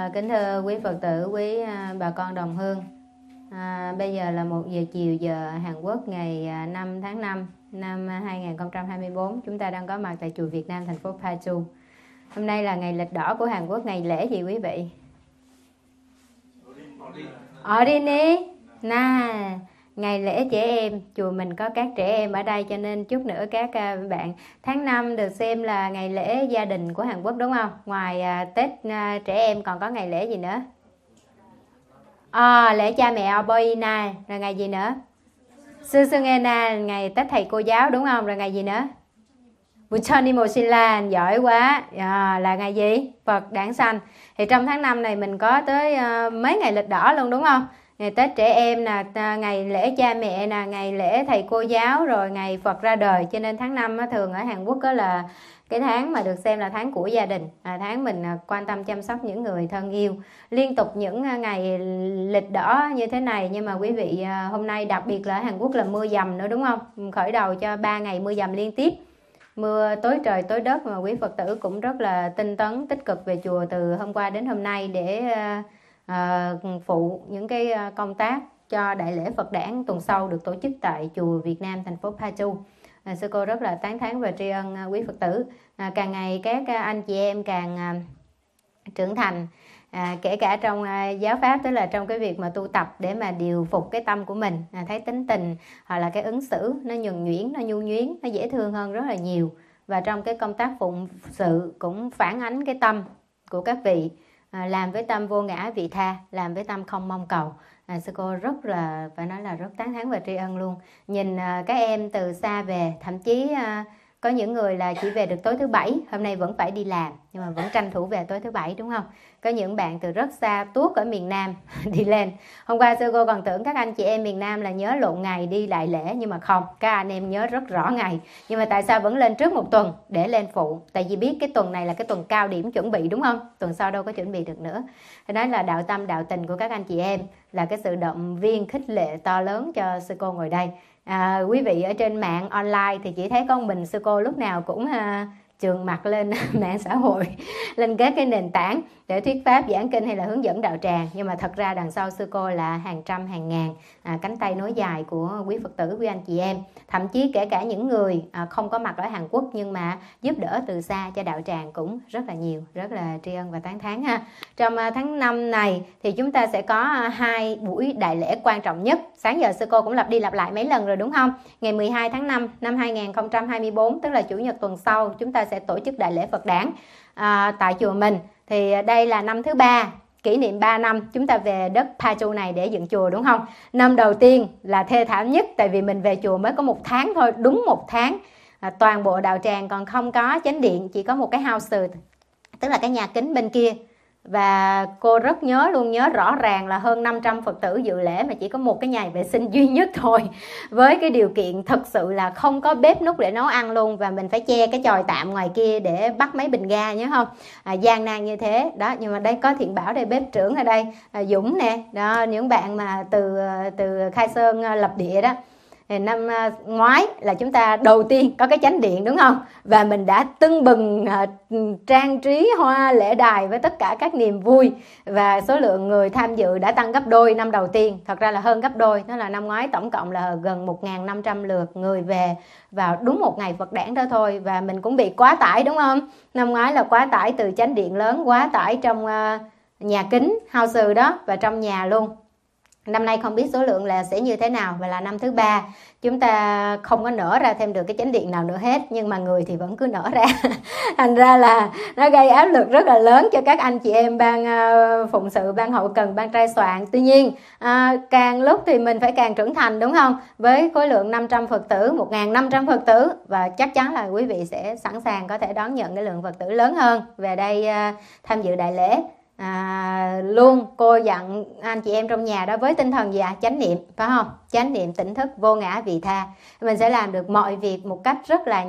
Kính thưa quý Phật tử, quý bà con đồng hương. Bây giờ là 1 giờ chiều giờ Hàn Quốc, ngày 5 tháng 5 năm 2024. Chúng ta đang có mặt tại chùa Việt Nam, thành phố Paju. Hôm nay là ngày lịch đỏ của Hàn Quốc, ngày lễ gì quý vị? Orini na, ngày lễ trẻ em. Chùa mình có các trẻ em ở đây, cho nên chút nữa các bạn. Tháng 5 được xem là ngày lễ gia đình của Hàn Quốc đúng không? Ngoài Tết trẻ em còn có ngày lễ gì nữa? Lễ cha mẹ Oboina, rồi ngày gì nữa? Susungena, ngày Tết thầy cô giáo đúng không? Rồi ngày gì nữa? Buchoni Mosilan, giỏi quá. Là ngày gì? Phật đản sanh. Thì trong tháng 5 này mình có tới mấy ngày lịch đỏ luôn đúng không? Ngày Tết trẻ em nè, ngày lễ cha mẹ nè, ngày lễ thầy cô giáo, rồi ngày Phật ra đời. Cho nên tháng 5 thường ở Hàn Quốc đó là cái tháng mà được xem là tháng của gia đình, tháng mình quan tâm chăm sóc những người thân yêu. Liên tục những ngày lịch đỏ như thế này, nhưng mà quý vị hôm nay đặc biệt là ở Hàn Quốc là mưa dầm nữa đúng không? Khởi đầu cho 3 ngày mưa dầm liên tiếp, mưa tối trời tối đất, mà quý Phật tử cũng rất là tinh tấn tích cực về chùa từ hôm qua đến hôm nay để phụ những cái công tác cho đại lễ Phật đản tuần sau được tổ chức tại chùa Việt Nam, thành phố Paju. Sư cô rất là tán thán và tri ân quý Phật tử. Càng ngày các anh chị em càng trưởng thành, kể cả trong giáo pháp, tức là trong cái việc mà tu tập để mà điều phục cái tâm của mình, thấy tính tình hoặc là cái ứng xử nó nhuần nhuyễn, nó nhu nhuyến, nó dễ thương hơn rất là nhiều. Và trong cái công tác phụng sự cũng phản ánh cái tâm của các vị, làm với tâm vô ngã vị tha, làm với tâm không mong cầu. Sư cô rất là, phải nói là rất tán thán và tri ân luôn. Nhìn các em từ xa về, thậm chí có những người là chỉ về được tối thứ Bảy, hôm nay vẫn phải đi làm nhưng mà vẫn tranh thủ về tối thứ Bảy đúng không? Có những bạn từ rất xa tuốt ở miền Nam đi lên. Hôm qua sư cô còn tưởng các anh chị em miền Nam là nhớ lộn ngày đi đại lễ, nhưng mà không, các anh em nhớ rất rõ ngày. Nhưng mà tại sao vẫn lên trước một tuần để lên phụ? Tại vì biết cái tuần này là cái tuần cao điểm chuẩn bị đúng không? Tuần sau đâu có chuẩn bị được nữa. Thế nói là đạo tâm đạo tình của các anh chị em là cái sự động viên khích lệ to lớn cho sư cô ngồi đây. Quý vị ở trên mạng online thì chỉ thấy con mình sư cô lúc nào cũng trường mặt lên mạng xã hội, lên các cái nền tảng để thuyết pháp giảng kinh hay là hướng dẫn đạo tràng, nhưng mà thật ra đằng sau sư cô là hàng trăm hàng ngàn cánh tay nối dài của quý Phật tử, quý anh chị em, thậm chí kể cả những người không có mặt ở Hàn Quốc nhưng mà giúp đỡ từ xa cho đạo tràng cũng rất là nhiều, rất là tri ân và tán thán ha. Trong tháng 5 này thì chúng ta sẽ có 2 buổi đại lễ quan trọng nhất. Sáng giờ sư cô cũng lặp đi lặp lại mấy lần rồi đúng không? Ngày 12 tháng 5 năm 2024, tức là Chủ nhật tuần sau, chúng ta sẽ tổ chức đại lễ Phật đản tại chùa mình. Thì đây là năm thứ 3, kỷ niệm 3 năm chúng ta về đất Paju này để dựng chùa đúng không? Năm đầu tiên là thê thảm nhất, tại vì mình về chùa mới có 1 tháng thôi, đúng 1 tháng. Toàn bộ đạo tràng còn không có chánh điện, chỉ có một cái house, tức là cái nhà kính bên kia. Và cô rất nhớ luôn, nhớ rõ ràng là hơn 500 Phật tử dự lễ mà chỉ có một cái nhà vệ sinh duy nhất thôi, với cái điều kiện thực sự là không có bếp núc để nấu ăn luôn, và mình phải che cái chòi tạm ngoài kia để bắt mấy bình ga nhớ không? Gian nan như thế đó. Nhưng mà đây có Thiện Bảo đây, bếp trưởng ở đây, Dũng nè đó, những bạn mà từ Khai Sơn lập địa đó. Năm ngoái là chúng ta đầu tiên có cái chánh điện đúng không? Và mình đã tưng bừng trang trí hoa lễ đài với tất cả các niềm vui, và số lượng người tham dự đã tăng gấp đôi năm đầu tiên, thật ra là hơn gấp đôi. Đó là năm ngoái tổng cộng là gần 1.500 lượt người về vào đúng một ngày Phật đản đó thôi. Và mình cũng bị quá tải đúng không? Năm ngoái là quá tải từ chánh điện lớn, quá tải trong nhà kính house đó và trong nhà luôn. Năm nay không biết số lượng là sẽ như thế nào, và là năm thứ 3 chúng ta không có nở ra thêm được cái chánh điện nào nữa hết, nhưng mà người thì vẫn cứ nở ra. Thành ra là nó gây áp lực rất là lớn cho các anh chị em ban phụng sự, ban hậu cần, ban trai soạn. Tuy nhiên càng lúc thì mình phải càng trưởng thành đúng không? Với khối lượng 500 Phật tử, 1.500 Phật tử, và chắc chắn là quý vị sẽ sẵn sàng có thể đón nhận cái lượng Phật tử lớn hơn về đây tham dự đại lễ. Luôn cô dặn anh chị em trong nhà đó với tinh thần gì ạ? Chánh niệm, phải không? Chánh niệm, tỉnh thức, vô ngã vị tha. Mình sẽ làm được mọi việc một cách rất là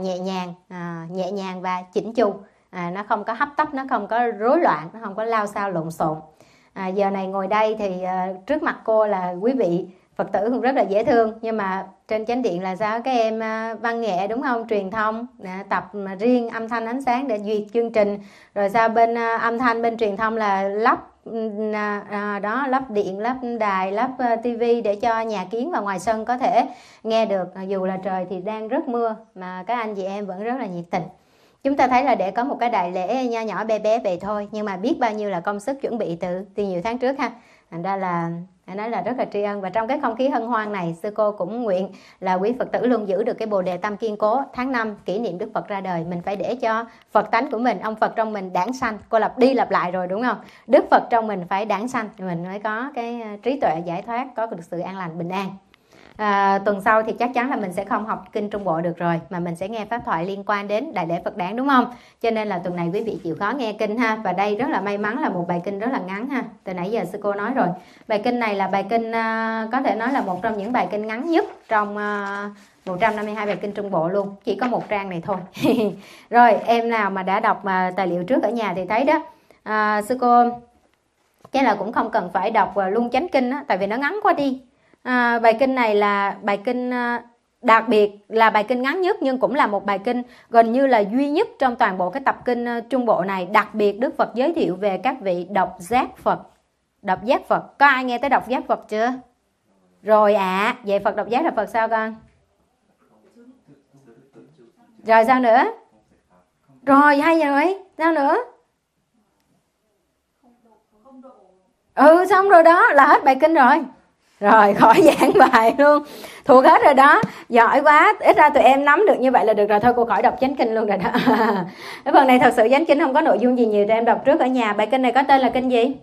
nhẹ nhàng và chỉnh chu. Nó không có hấp tấp, nó không có rối loạn, nó không có lao xao lộn xộn. Giờ này ngồi đây thì trước mặt cô là quý vị Phật tử cũng rất là dễ thương. Nhưng mà trên chánh điện là sao? Các em văn nghệ đúng không? Truyền thông, tập riêng âm thanh ánh sáng để duyệt chương trình. Rồi sao bên âm thanh, bên truyền thông là lắp đó, lắp điện, lắp đài, lắp tivi để cho nhà kiến và ngoài sân có thể nghe được. Dù là trời thì đang rất mưa mà các anh chị em vẫn rất là nhiệt tình. Chúng ta thấy là để có một cái đại lễ nho nhỏ bé bé vậy thôi, nhưng mà biết bao nhiêu là công sức chuẩn bị từ nhiều tháng trước ha. Thành ra là nói là rất là tri ân. Và trong cái không khí hân hoan này, sư cô cũng nguyện là quý Phật tử luôn giữ được cái bồ đề tâm kiên cố. Tháng 5 kỷ niệm Đức Phật ra đời, mình phải để cho Phật tánh của mình, ông Phật trong mình đản sanh. Cô lặp đi lặp lại rồi đúng không? Đức Phật trong mình phải đản sanh, mình mới có cái trí tuệ giải thoát, có được sự an lành bình an. Tuần sau thì chắc chắn là mình sẽ không học kinh Trung Bộ được rồi, mà mình sẽ nghe pháp thoại liên quan đến đại lễ Phật đản đúng không? Cho nên là tuần này quý vị chịu khó nghe kinh ha. Và đây rất là may mắn là một bài kinh rất là ngắn ha. Từ nãy giờ sư cô nói rồi, bài kinh này là bài kinh có thể nói là một trong những bài kinh ngắn nhất trong 152 bài kinh Trung Bộ luôn. Chỉ có một trang này thôi. Rồi em nào mà đã đọc tài liệu trước ở nhà thì thấy đó, sư cô cái là cũng không cần phải đọc luôn chánh kinh á, tại vì nó ngắn quá đi. Bài kinh này là bài kinh đặc biệt, là bài kinh ngắn nhất, nhưng cũng là một bài kinh gần như là duy nhất trong toàn bộ cái tập kinh Trung Bộ này. Đặc biệt Đức Phật giới thiệu về các vị độc giác Phật. Độc giác Phật, có ai nghe tới độc giác Phật chưa? Rồi ạ, vậy Phật độc giác là Phật sao con? Rồi sao nữa? Rồi hay rồi, sao nữa? Xong rồi đó, là hết bài kinh rồi. Rồi khỏi giảng bài luôn, thuộc hết rồi đó, giỏi quá. Ít ra tụi em nắm được như vậy là được rồi. Thôi cô khỏi đọc chánh kinh luôn rồi đó. Cái phần này thật sự chánh kinh không có nội dung gì nhiều, tụi em đọc trước ở nhà. Bài kinh này có tên là kinh gì?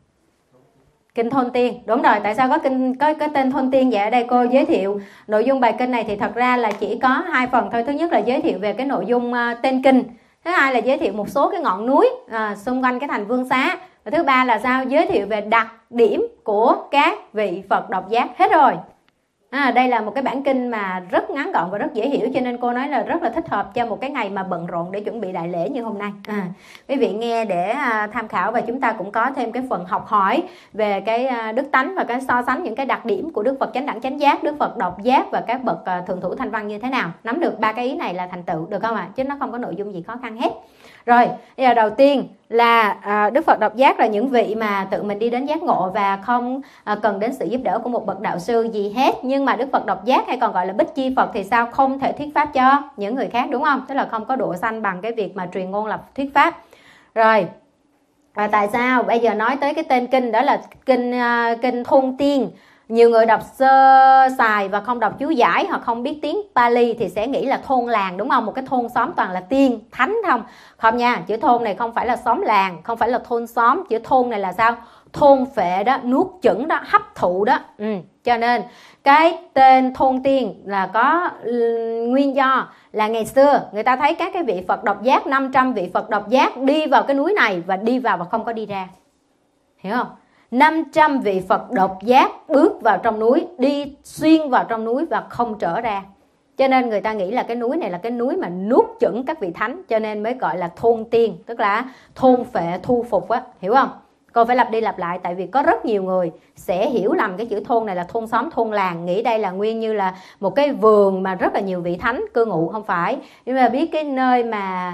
Kinh Thôn Tiên. Đúng rồi, tại sao có cái tên Thôn Tiên vậy? Ở đây cô giới thiệu nội dung bài kinh này thì thật ra là chỉ có 2 phần thôi. Thứ nhất là giới thiệu về cái nội dung tên kinh. Thứ hai là giới thiệu một số cái ngọn núi xung quanh cái thành Vương Xá. Và thứ ba là sao? Giới thiệu về đặc điểm của các vị Phật độc giác. Hết rồi. Đây là một cái bản kinh mà rất ngắn gọn và rất dễ hiểu, cho nên cô nói là rất là thích hợp cho một cái ngày mà bận rộn để chuẩn bị đại lễ như hôm nay. Quý vị nghe để tham khảo, và chúng ta cũng có thêm cái phần học hỏi về cái đức tánh và cái so sánh những cái đặc điểm của Đức Phật chánh đẳng chánh giác, Đức Phật độc giác và các bậc thượng thủ thanh văn như thế nào. Nắm được 3 cái ý này là thành tựu, được không ạ? Chứ nó không có nội dung gì khó khăn hết. Rồi, bây giờ đầu tiên là Đức Phật độc giác là những vị mà tự mình đi đến giác ngộ và không cần đến sự giúp đỡ của một bậc đạo sư gì hết. Nhưng mà Đức Phật độc giác hay còn gọi là Bích Chi Phật thì sao? Không thể thuyết pháp cho những người khác, đúng không? Tức là không có độ sanh bằng cái việc mà truyền ngôn lập thuyết pháp. Rồi, và tại sao? Bây giờ nói tới cái tên kinh, đó là kinh Thôn Tiên. Nhiều người đọc sơ sài và không đọc chú giải hoặc không biết tiếng Pali thì sẽ nghĩ là thôn làng, đúng không? Một cái thôn xóm toàn là tiên, thánh không? Không nha, chữ thôn này không phải là xóm làng, không phải là thôn xóm. Chữ thôn này là sao? Thôn phệ đó, nuốt chửng đó, hấp thụ đó. Cho nên cái tên Thôn Tiên là có nguyên do là ngày xưa người ta thấy các cái vị Phật độc giác, 500 vị Phật độc giác đi vào cái núi này và đi vào và không có đi ra. Hiểu không? 500 vị Phật độc giác bước vào trong núi, đi xuyên vào trong núi và không trở ra. Cho nên người ta nghĩ là cái núi này là cái núi mà nuốt chửng các vị thánh, cho nên mới gọi là thôn tiên, tức là thôn phệ thu phục á, hiểu không? Cô phải lặp đi lặp lại, tại vì có rất nhiều người sẽ hiểu lầm cái chữ thôn này là thôn xóm, thôn làng, nghĩ đây là nguyên như là một cái vườn mà rất là nhiều vị thánh cư ngụ. Không phải. Nhưng mà biết cái nơi mà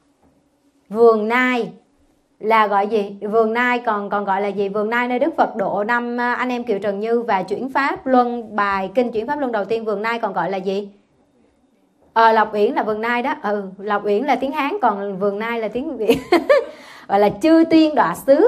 vườn nai là gọi gì? Vườn nai còn gọi là gì? Vườn nai nơi Đức Phật độ 5 anh em Kiều Trần Như và chuyển pháp luân, bài kinh chuyển pháp luân đầu tiên vườn nai còn gọi là gì? Lộc Uyển là vườn nai đó. Lộc Uyển là tiếng Hán, còn vườn nai là tiếng Việt. Gọi là chư tiên đọa xứ.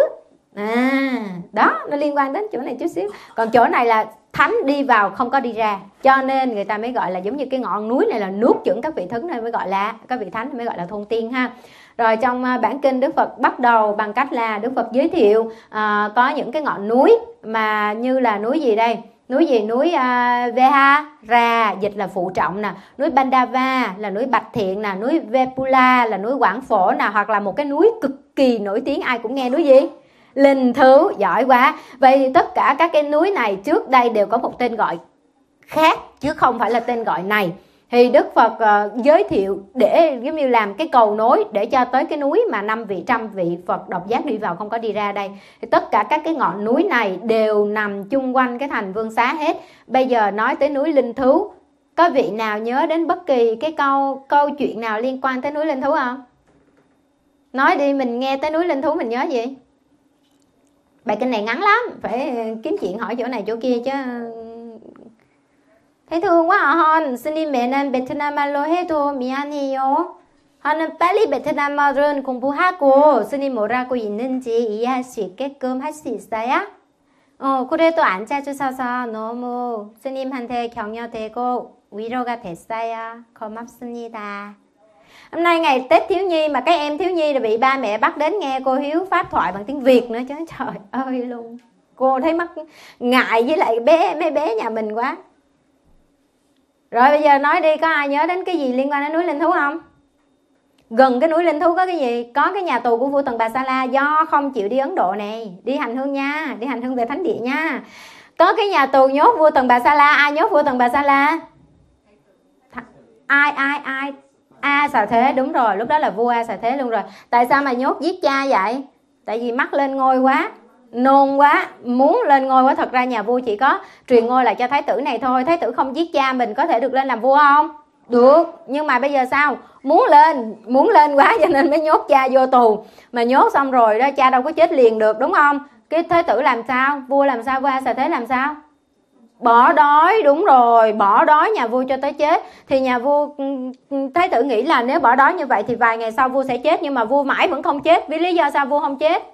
Đó, nó liên quan đến chỗ này chút xíu. Còn chỗ này là thánh đi vào không có đi ra, cho nên người ta mới gọi là giống như cái ngọn núi này là nuốt chửng các vị thánh, nên mới gọi là các vị thánh, mới gọi là thôn tiên ha. Rồi trong bản kinh Đức Phật bắt đầu bằng cách là Đức Phật giới thiệu có những cái ngọn núi mà như là núi gì đây? Núi gì? Núi Vehara, dịch là phụ trọng nè, núi Bandava là núi Bạch Thiện nè, núi Vepula là núi Quảng Phổ nè, hoặc là một cái núi cực kỳ nổi tiếng ai cũng nghe, núi gì? Linh Thứu. Giỏi quá. Vậy thì tất cả các cái núi này trước đây đều có một tên gọi khác chứ không phải là tên gọi này. Thì Đức Phật giới thiệu để giống như làm cái cầu nối để cho tới cái núi mà 5 vị 100 vị Phật độc giác đi vào không có đi ra đây. Thì tất cả các cái ngọn núi này đều nằm chung quanh cái thành Vương Xá hết. Bây giờ nói tới núi Linh Thú, có vị nào nhớ đến bất kỳ cái câu chuyện nào liên quan tới núi Linh Thú không? Nói đi, mình nghe tới núi Linh Thú mình nhớ gì? Bài kinh này ngắn lắm, phải kiếm chuyện hỏi chỗ này chỗ kia chứ. Thấy thương quá hả hon? 스님에는 베트남말로 해도 미안해요. 하는 빨리 베트남어를 공부하고 스님 뭐라고 있는지 이해할 수 있게끔 할 수 있어요? 그래도 앉아주셔서 너무 스님한테 격려되고 위로가 됐어요. 고맙습니다. Hôm nay ngày Tết thiếu nhi mà các em thiếu nhi đã bị ba mẹ bắt đến nghe cô Hiếu pháp thoại bằng tiếng Việt nữa chứ. Trời ơi luôn. Cô thấy mắc ngại với lại mấy bé nhà mình quá. Rồi bây giờ nói đi, có ai nhớ đến cái gì liên quan đến núi Linh Thú không? Gần cái núi Linh Thú có cái gì? Có cái nhà tù của vua Tần Bà Sa La do không chịu đi Ấn Độ này, đi hành hương nha, đi hành hương về thánh địa nha. Có cái nhà tù nhốt vua Tần Bà Sa La, ai nhốt vua Tần Bà Sa La? Ai? A Xà Thế, đúng rồi, lúc đó là vua A Xà Thế luôn rồi. Tại sao mà nhốt giết cha vậy? Tại vì mắc lên ngôi quá, nôn quá, muốn lên ngôi quá. Thật ra nhà vua chỉ có truyền ngôi lại cho thái tử này thôi. Thái tử không giết cha mình có thể được lên làm vua không? Được, nhưng mà bây giờ sao? Muốn lên quá cho nên mới nhốt cha vô tù. Mà nhốt xong rồi đó, cha đâu có chết liền được, đúng không? Cái thái tử làm sao? Vua làm sao? Vua A Xà Thế làm sao? Bỏ đói, đúng rồi, bỏ đói nhà vua cho tới chết. Thì nhà vua thái tử nghĩ là nếu bỏ đói như vậy thì vài ngày sau vua sẽ chết. Nhưng mà vua mãi vẫn không chết. Vì lý do sao vua không chết?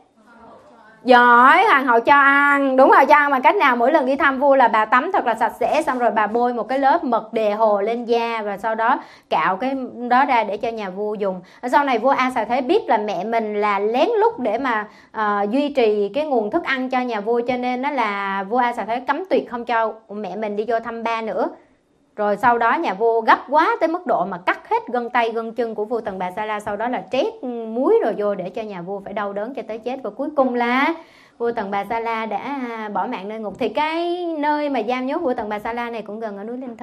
Giỏi, hoàng hậu cho ăn. Đúng rồi, cho ăn bằng cách nào? Mỗi lần đi thăm vua là bà tắm thật là sạch sẽ, xong rồi bà bôi một cái lớp mật đề hồ lên da, và sau đó cạo cái đó ra để cho nhà vua dùng. Sau này vua A Xà Thế biết là mẹ mình là lén lút để mà duy trì cái nguồn thức ăn cho nhà vua, cho nên đó là vua A Xà Thế cấm tuyệt không cho mẹ mình đi vô thăm ba nữa. Rồi sau đó nhà vua gấp quá tới mức độ mà cắt hết gân tay gân chân của vua Tần Bà Sa La, sau đó là trét muối rồi vô để cho nhà vua phải đau đớn cho tới chết. Và cuối cùng là vua Tần Bà Sa La đã bỏ mạng nơi ngục. Thì cái nơi mà giam nhốt vua Tần Bà Sa La này cũng gần ở núi Linh Thú.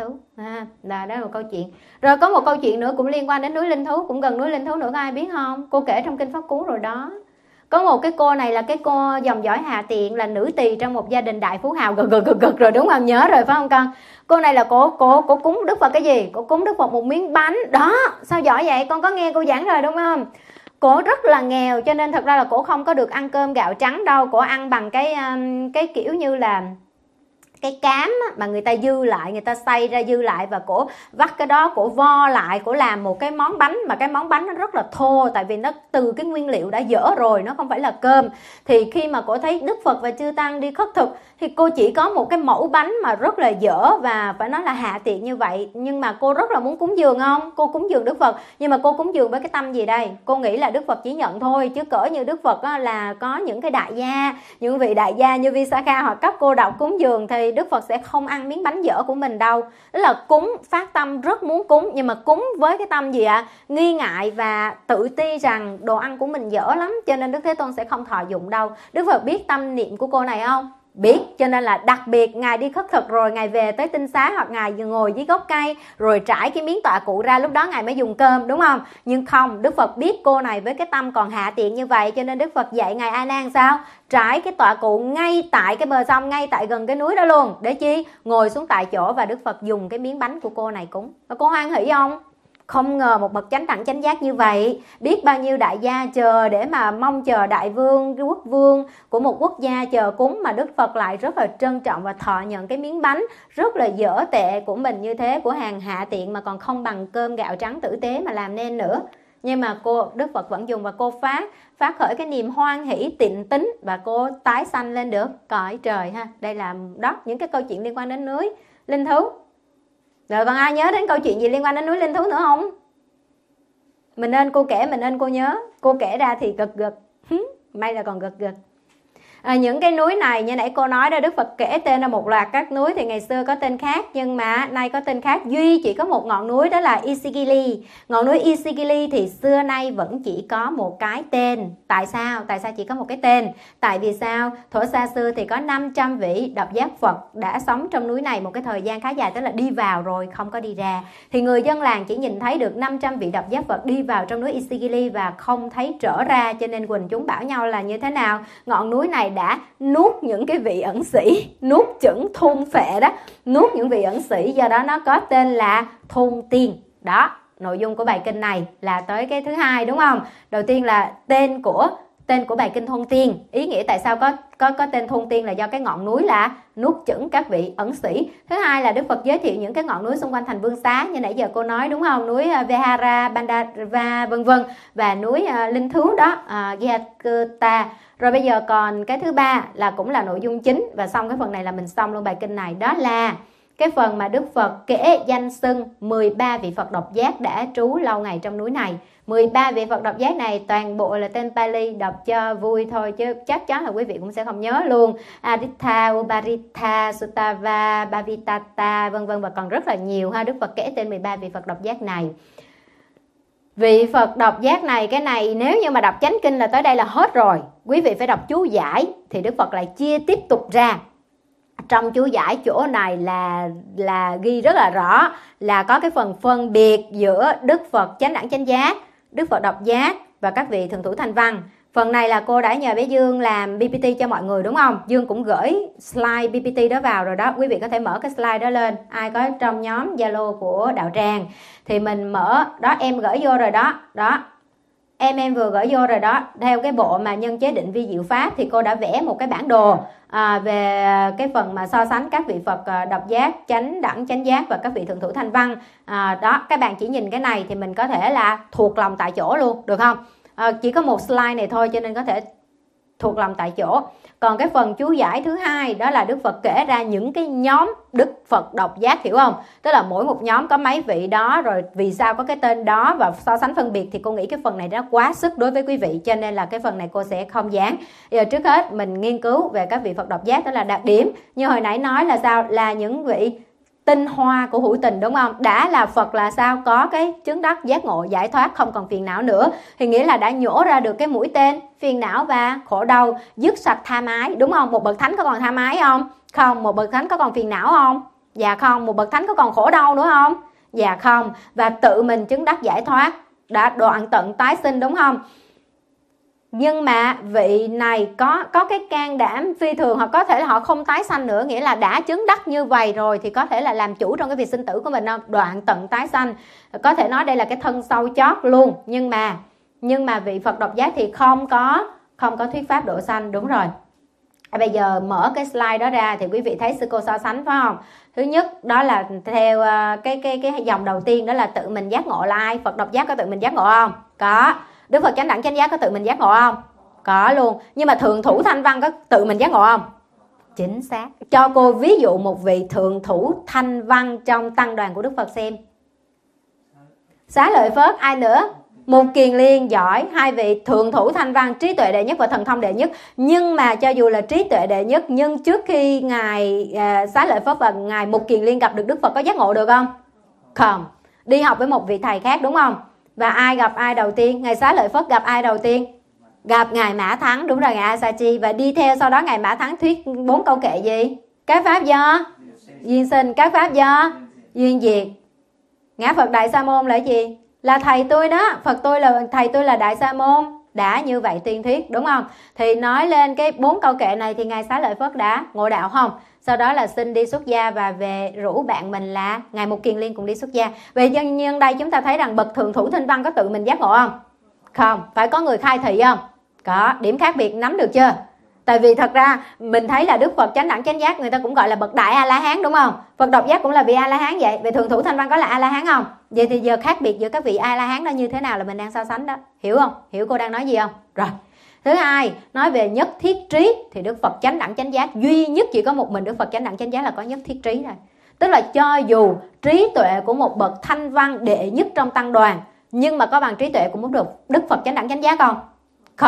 Đó là một câu chuyện. Rồi có một câu chuyện nữa cũng liên quan đến núi Linh Thú, cũng gần núi Linh Thú nữa, có ai biết không? Cô kể trong kinh Pháp Cú rồi đó. Có một cái cô này là cái cô dòng dõi Hà Tiện, là nữ tỳ trong một gia đình đại phú hào, gật rồi, đúng không? Nhớ rồi phải không con? Cô này là cô cúng Đức Phật cái gì? Cô cúng Đức Phật một miếng bánh. Đó, sao giỏi vậy? Con có nghe cô giảng rồi đúng không? Cô rất là nghèo cho nên thật ra là cô không có được ăn cơm gạo trắng đâu. Cô ăn bằng cái kiểu như là cái cám mà người ta dư lại, người ta xay ra dư lại, và cổ vắt cái đó, cổ vo lại, cổ làm một cái món bánh, mà cái món bánh nó rất là thô, tại vì nó từ cái nguyên liệu đã dở rồi, nó không phải là cơm. Thì khi mà cổ thấy Đức Phật và chư tăng đi khất thực thì cô chỉ có một cái mẫu bánh mà rất là dở và phải nói là hạ tiện như vậy, nhưng mà cô rất là muốn cúng dường không? Cô cúng dường Đức Phật, nhưng mà cô cúng dường với cái tâm gì đây? Cô nghĩ là Đức Phật chỉ nhận thôi, chứ cỡ như Đức Phật là có những cái đại gia, những vị đại gia như Visakha hoặc cấp cô độc cúng dường thì Đức Phật sẽ không ăn miếng bánh dở của mình đâu. Đó là cúng phát tâm rất muốn cúng, nhưng mà cúng với cái tâm gì ạ? Nghi ngại và tự ti rằng đồ ăn của mình dở lắm, cho nên Đức Thế Tôn sẽ không thọ dụng đâu. Đức Phật biết tâm niệm của cô này không? Biết, cho nên là đặc biệt Ngài đi khất thực rồi Ngài về tới tinh xá, hoặc Ngài ngồi dưới gốc cây rồi trải cái miếng tọa cụ ra, lúc đó Ngài mới dùng cơm, đúng không? Nhưng không, Đức Phật biết cô này với cái tâm còn hạ tiện như vậy, cho nên Đức Phật dạy Ngài A Nan sao? Trải cái tọa cụ ngay tại cái bờ sông, ngay tại gần cái núi đó luôn. Để chi? Ngồi xuống tại chỗ và Đức Phật dùng cái miếng bánh của cô này cúng. Và cô hoan hỷ không? Không ngờ một bậc chánh đẳng chánh giác như vậy. Biết bao nhiêu đại gia chờ để mà mong chờ đại vương, quốc vương của một quốc gia chờ cúng, mà Đức Phật lại rất là trân trọng và thọ nhận cái miếng bánh rất là dở tệ của mình như thế, của hàng hạ tiện mà còn không bằng cơm gạo trắng tử tế mà làm nên nữa. Nhưng mà Đức Phật vẫn dùng, và cô phát khởi cái niềm hoan hỷ tịnh tín, và cô tái sanh lên được cõi trời ha. Đây là đó, những cái câu chuyện liên quan đến núi Linh Thú. Rồi còn ai nhớ đến câu chuyện gì liên quan đến núi Linh Thú nữa không? Mình nên cô kể, mình nên cô nhớ. Cô kể ra thì gật may là còn gật. Những cái núi này như nãy cô nói đó, Đức Phật kể tên ra một loạt các núi thì ngày xưa có tên khác, nhưng mà nay có tên khác, duy chỉ có một ngọn núi đó là Isigili. Ngọn núi Isigili thì xưa nay vẫn chỉ có một cái tên. Tại sao? Tại sao chỉ có một cái tên? Tại vì sao? Thuở xa xưa thì có 500 vị độc giác Phật đã sống trong núi này một cái thời gian khá dài, tức là đi vào rồi không có đi ra. Thì người dân làng chỉ nhìn thấy được 500 vị độc giác Phật đi vào trong núi Isigili và không thấy trở ra, cho nên quần chúng bảo nhau là như thế nào? Ngọn núi này đã nuốt những cái vị ẩn sĩ, nuốt chửng thôn phệ đó, nuốt những vị ẩn sĩ, do đó nó có tên là Thôn Tiên. Đó, nội dung của bài kinh này là tới cái thứ hai, đúng không? Đầu tiên là tên của bài kinh Thôn Tiên. Ý nghĩa tại sao có tên Thôn Tiên là do cái ngọn núi là nuốt chửng các vị ẩn sĩ. Thứ hai là Đức Phật giới thiệu những cái ngọn núi xung quanh thành Vương Xá như nãy giờ cô nói, đúng không? Núi Vihara, Bandava vân vân, và núi linh thú đó, Gyakutta. Rồi bây giờ còn cái thứ ba là cũng là nội dung chính, và xong cái phần này là mình xong luôn bài kinh này, đó là cái phần mà Đức Phật kể danh xưng 13 vị Phật độc giác đã trú lâu ngày trong núi này. 13 vị Phật độc giác này toàn bộ là tên Pali, đọc cho vui thôi chứ chắc chắn là quý vị cũng sẽ không nhớ luôn. Aditha, Ubarita, Sutava, Bhavitata vân vân, và còn rất là nhiều ha. Đức Phật kể tên 13 vị Phật độc giác này. Vị Phật độc giác này, cái này nếu như mà đọc chánh kinh là tới đây là hết rồi. Quý vị phải đọc chú giải thì Đức Phật lại chia tiếp tục ra. Trong chú giải chỗ này là ghi rất là rõ là có cái phần phân biệt giữa Đức Phật chánh đẳng chánh giác, Đức Phật độc giác và các vị thượng thủ thanh văn. Phần này là cô đã nhờ bé Dương làm PPT cho mọi người, đúng không? Dương cũng gửi slide PPT đó vào rồi đó. Quý vị có thể mở cái slide đó lên. Ai có trong nhóm Zalo của Đạo Tràng thì mình mở đó, em gửi vô rồi đó. Đó. Em vừa gửi vô rồi đó. Theo cái bộ mà nhân chế định vi diệu pháp thì cô đã vẽ một cái bản đồ về cái phần mà so sánh các vị Phật độc giác, chánh đẳng chánh giác và các vị thượng thủ thanh văn. Đó, các bạn chỉ nhìn cái này thì mình có thể là thuộc lòng tại chỗ luôn, được không? Chỉ có một slide này thôi cho nên có thể thuộc lòng tại chỗ. Còn cái phần chú giải thứ hai đó là Đức Phật kể ra những cái nhóm Đức Phật độc giác, hiểu không? Tức là mỗi một nhóm có mấy vị đó, rồi vì sao có cái tên đó và so sánh phân biệt, thì cô nghĩ cái phần này nó quá sức đối với quý vị, cho nên là cái phần này cô sẽ không dán. Giờ trước hết mình nghiên cứu về các vị Phật độc giác, đó là đặc điểm. Như hồi nãy nói là sao? Là những vị tinh hoa của hữu tình, đúng không? Đã là Phật là sao? Có cái chứng đắc giác ngộ giải thoát, không còn phiền não nữa, thì nghĩa là đã nhổ ra được cái mũi tên phiền não và khổ đau, dứt sạch tham ái, đúng không? Một bậc thánh có còn tham ái không? Không. Một bậc thánh có còn phiền não không? Dạ không. Một bậc thánh có còn khổ đau nữa không? Dạ không. Và tự mình chứng đắc giải thoát, đã đoạn tận tái sinh, đúng không? Nhưng mà vị này có cái can đảm phi thường, hoặc có thể là họ không tái sanh nữa, nghĩa là đã chứng đắc như vậy rồi thì có thể là làm chủ trong cái việc sinh tử của mình không? Đoạn tận tái sanh, có thể nói đây là cái thân sâu chót luôn. Nhưng mà vị Phật độc giác thì không có thuyết pháp độ sanh, đúng rồi. Bây giờ mở cái slide đó ra thì quý vị thấy sư cô so sánh phải không? Thứ nhất đó là theo cái dòng đầu tiên đó là tự mình giác ngộ là ai? Phật độc giác có tự mình giác ngộ không? Có. Đức Phật chánh đẳng chánh giác có tự mình giác ngộ không? Có luôn. Nhưng mà thượng thủ thanh văn có tự mình giác ngộ không? Chính xác. Cho cô ví dụ một vị thượng thủ thanh văn trong tăng đoàn của Đức Phật xem. Xá Lợi Phất, ai nữa? Một Kiền Liên giỏi, hai vị thượng thủ thanh văn, trí tuệ đệ nhất và thần thông đệ nhất. Nhưng mà cho dù là trí tuệ đệ nhất, nhưng trước khi ngài Xá Lợi Phất và ngài Một Kiền Liên gặp được Đức Phật có giác ngộ được không? Không. Đi học với một vị thầy khác, đúng không? Và ai gặp ai đầu tiên? Ngài Xá Lợi Phất gặp ai đầu tiên? Gặp ngài Mã Thắng, đúng rồi, ngài Asachi. Và đi theo sau đó ngài Mã Thắng thuyết 4 câu kệ gì? Các pháp do duyên sinh, các pháp do duyên diệt. Ngã Phật Đại Sa Môn là gì? Là thầy tôi đó. Thầy tôi là Đại Sa Môn. Đã như vậy tiên thuyết, đúng không? Thì nói lên cái 4 câu kệ này thì ngài Xá Lợi Phất đã ngộ đạo không? Sau đó là xin đi xuất gia và về rủ bạn mình là ngài Một Kiền Liên cùng đi xuất gia. Về nhân đây chúng ta thấy rằng bậc thượng thủ thanh văn có tự mình giác ngộ không? Không. Phải có người khai thị không? Có. Điểm khác biệt nắm được chưa? Tại vì thật ra mình thấy là Đức Phật chánh đẳng chánh giác người ta cũng gọi là bậc đại A-la-hán, đúng không? Phật độc giác cũng là vị A-la-hán vậy. Vậy thượng thủ thanh văn có là A-la-hán không? Vậy thì giờ khác biệt giữa các vị A-la-hán đó như thế nào là mình đang so sánh đó. Hiểu không? Hiểu cô đang nói gì không? Rồi. Thứ hai, nói về nhất thiết trí thì Đức Phật chánh đẳng chánh giác duy nhất chỉ có một mình Đức Phật chánh đẳng chánh giác là có nhất thiết trí thôi. Tức là cho dù trí tuệ của một bậc thanh văn đệ nhất trong tăng đoàn, nhưng mà có bằng trí tuệ của một Đức Phật chánh đẳng chánh giác không? Không.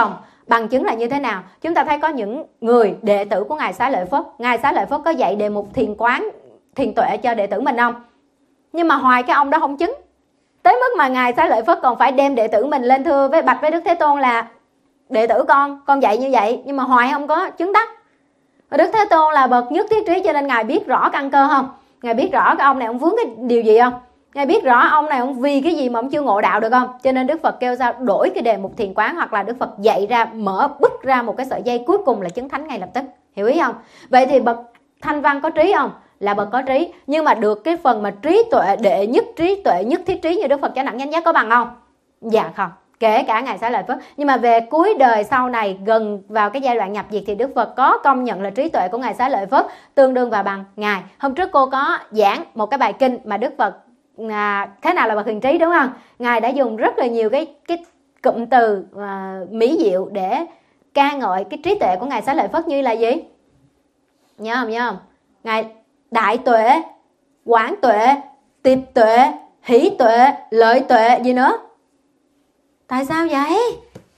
Bằng chứng là như thế nào? Chúng ta thấy có những người đệ tử của Ngài Xá Lợi Phất, Ngài Xá Lợi Phất có dạy đề mục thiền quán, thiền tuệ cho đệ tử mình không? Nhưng mà hoài cái ông đó không chứng. Tới mức mà Ngài Xá Lợi Phất còn phải đem đệ tử mình lên thưa với bạch với Đức Thế Tôn là đệ tử con dạy như vậy, nhưng mà hoài không có chứng đắc. Đức Thế Tôn là bậc nhất thiết trí, cho nên Ngài biết rõ căn cơ không? Ngài biết rõ cái ông này ông vướng cái điều gì không? Ngài biết rõ ông này ông vì cái gì mà ông chưa ngộ đạo được không? Cho nên Đức Phật kêu sao đổi cái đề mục thiền quán, hoặc là Đức Phật dạy ra, mở bứt ra một cái sợi dây cuối cùng là chứng thánh ngay lập tức. Hiểu ý không? Vậy thì bậc thanh văn có trí không? Là bậc có trí, nhưng mà được cái phần mà trí tuệ đệ nhất, trí tuệ nhất thiết trí như Đức Phật chánh đẳng chánh giác có bằng không? Dạ không. Kể cả Ngài Xá Lợi Phất. Nhưng mà về cuối đời sau này, gần vào cái giai đoạn nhập diệt, thì Đức Phật có công nhận là trí tuệ của Ngài Xá Lợi Phất tương đương và bằng Ngài. Hôm trước cô có giảng một cái bài kinh mà Đức Phật thế nào là bậc hiền trí, đúng không? Ngài đã dùng rất là nhiều cái cụm từ mỹ diệu để ca ngợi cái trí tuệ của Ngài Xá Lợi Phất, như là gì? Nhớ không? Ngài đại tuệ, quảng tuệ, tiệp tuệ, hỷ tuệ, lợi tuệ, gì nữa? Tại sao vậy?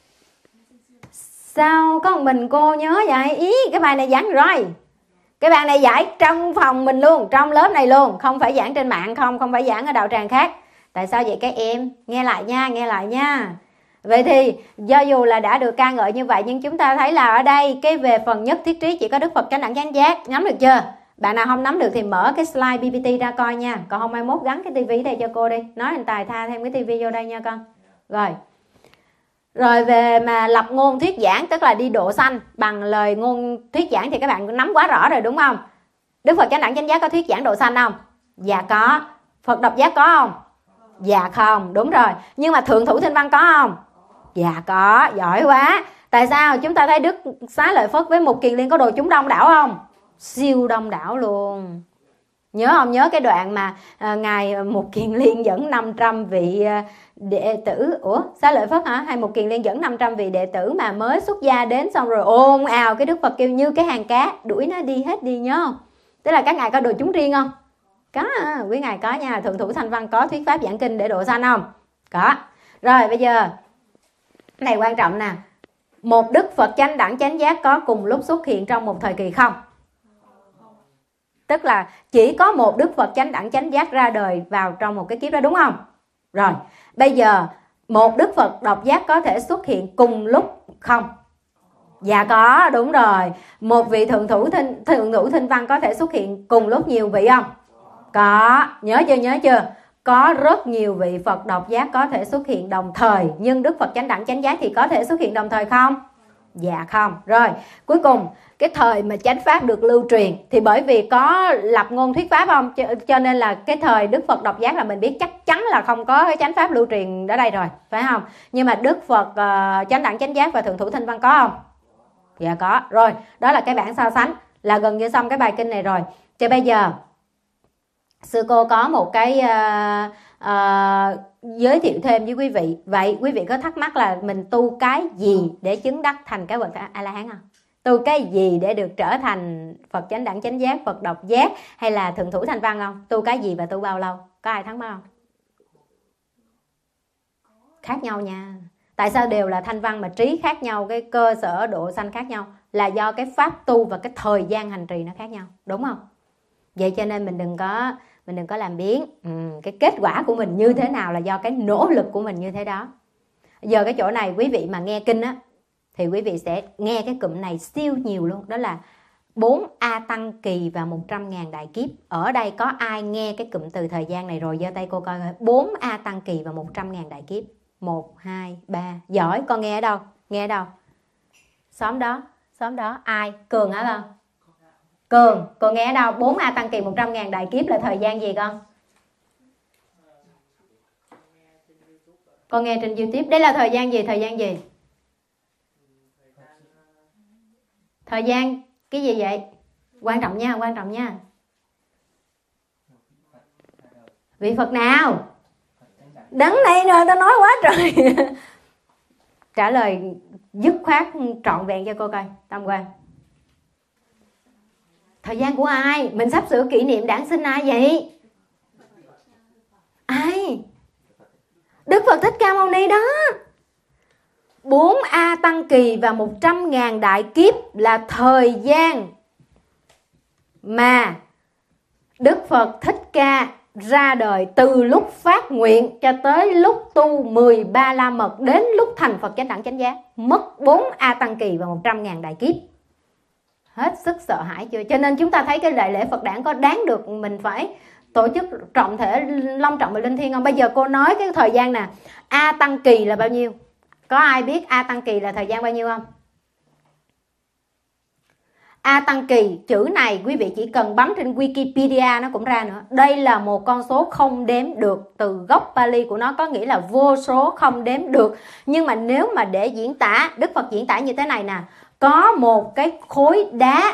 Sao có một mình cô nhớ vậy? Ý, cái bài này giảng rồi. Cái bài này giải trong phòng mình luôn, trong lớp này luôn. Không phải giảng trên mạng, không phải giảng ở đạo tràng khác. Tại sao vậy các em? Nghe lại nha. Vậy thì do dù là đã được ca ngợi như vậy, nhưng chúng ta thấy là ở đây cái về phần nhất thiết trí chỉ có Đức Phật chánh đẳng chánh giác. Nắm được chưa? Bạn nào không nắm được thì mở cái slide PPT ra coi nha. Còn không mai mốt gắn cái tivi đây cho cô đi. Nói anh Tài tha thêm cái tivi vô đây nha con. Rồi về mà lập ngôn thuyết giảng, tức là đi độ sanh bằng lời ngôn thuyết giảng, thì các bạn nắm quá rõ rồi đúng không? Đức Phật chánh đẳng chánh giác có thuyết giảng độ sanh không? Dạ có. Phật độc giác có không? Dạ không. Đúng rồi. Nhưng mà thượng thủ thinh văn có không? Dạ có. Giỏi quá. Tại sao? Chúng ta thấy Đức Xá Lợi Phất với Mục Kiền Liên có đồ chúng đông đảo không? Siêu đông đảo luôn. Nhớ không? Nhớ cái đoạn mà Ngài Mục Kiền Liên dẫn 500 vị đệ tử. Xá Lợi Phất hả? Hay Mục Kiền Liên dẫn 500 vị đệ tử mà mới xuất gia đến, xong rồi ồn ào, cái Đức Phật kêu như cái hàng cá đuổi nó đi hết đi, nhớ không? Tức là các ngài có đồ chúng riêng không? Có, quý ngài có nha. Thượng thủ thanh văn có thuyết pháp giảng kinh để độ sanh không? Có. Rồi bây giờ cái này quan trọng nè. Một Đức Phật chánh đẳng chánh giác có cùng lúc xuất hiện trong một thời kỳ không? Tức là chỉ có một Đức Phật chánh đẳng chánh giác ra đời vào trong một cái kiếp đó, đúng không? Rồi, bây giờ một Đức Phật độc giác có thể xuất hiện cùng lúc không? Dạ có, đúng rồi. Một vị thượng thủ thinh văn có thể xuất hiện cùng lúc nhiều vị không? Có. Nhớ chưa? Có rất nhiều vị Phật độc giác có thể xuất hiện đồng thời, nhưng Đức Phật chánh đẳng chánh giác thì có thể xuất hiện đồng thời không? Dạ không. Rồi, cuối cùng cái thời mà chánh pháp được lưu truyền thì bởi vì có lập ngôn thuyết pháp không, cho nên là cái thời Đức Phật độc giác là mình biết chắc chắn là không có cái chánh pháp lưu truyền ở đây rồi, phải không? Nhưng mà Đức Phật chánh đẳng chánh giác và thượng thủ thinh văn có không? Dạ có. Rồi, đó là cái bảng so sánh, là gần như xong cái bài kinh này rồi. Thì bây giờ sư cô có một cái giới thiệu thêm với quý vị. Vậy quý vị có thắc mắc là mình tu cái gì để chứng đắc thành cái bậc A-la-hán không? Tu cái gì để được trở thành Phật chánh đẳng chánh giác, Phật độc giác hay là thượng thủ thanh văn không? Tu cái gì và tu bao lâu? Có ai thắc mắc không? Khác nhau nha. Tại sao đều là thanh văn mà trí khác nhau, cái cơ sở độ sanh khác nhau? Là do cái pháp tu và cái thời gian hành trì nó khác nhau, đúng không? Vậy cho nên mình đừng có làm biếng. Cái kết quả của mình như thế nào là do cái nỗ lực của mình như thế đó. Giờ cái chỗ này quý vị mà nghe kinh á thì quý vị sẽ nghe cái cụm này siêu nhiều luôn. Đó là 4 A Tăng Kỳ và 100.000 đại kiếp. Ở đây có ai nghe cái cụm từ thời gian này rồi? Giơ tay cô coi. 4 A Tăng Kỳ và 100.000 đại kiếp. 1, 2, 3. Giỏi. Con nghe ở đâu? Nghe ở đâu? Xóm đó. Ai? Cường hả con? Cường. Con nghe ở đâu? 4 A Tăng Kỳ 100.000 đại kiếp là thời gian gì con? Con nghe trên YouTube. Đây là thời gian gì? Thời gian cái gì vậy? Quan trọng nha. Vị Phật nào? Đấng này rồi, tao nói quá trời. Trả lời dứt khoát trọn vẹn cho cô coi. Tâm quan. Thời gian của ai? Mình sắp sửa kỷ niệm đản sinh ai vậy? Ai? Đức Phật Thích Ca Mâu Ni đó. 4 A Tăng Kỳ và 100.000 đại kiếp là thời gian mà Đức Phật Thích Ca ra đời, từ lúc phát nguyện cho tới lúc tu 13 la mật đến lúc thành Phật chánh đẳng chánh giác, mất 4 A Tăng Kỳ và 100.000 đại kiếp. Hết sức sợ hãi chưa? Cho nên chúng ta thấy cái đại lễ Phật đản có đáng được mình phải tổ chức trọng thể, long trọng và linh thiêng không? Bây giờ cô nói cái thời gian nè, A Tăng Kỳ là bao nhiêu? Có ai biết A Tăng Kỳ là thời gian bao nhiêu không? A Tăng Kỳ, chữ này quý vị chỉ cần bấm trên Wikipedia nó cũng ra nữa. Đây là một con số không đếm được, từ gốc Pali của nó có nghĩa là vô số không đếm được. Nhưng mà nếu mà để diễn tả, Đức Phật diễn tả như thế này nè, có một cái khối đá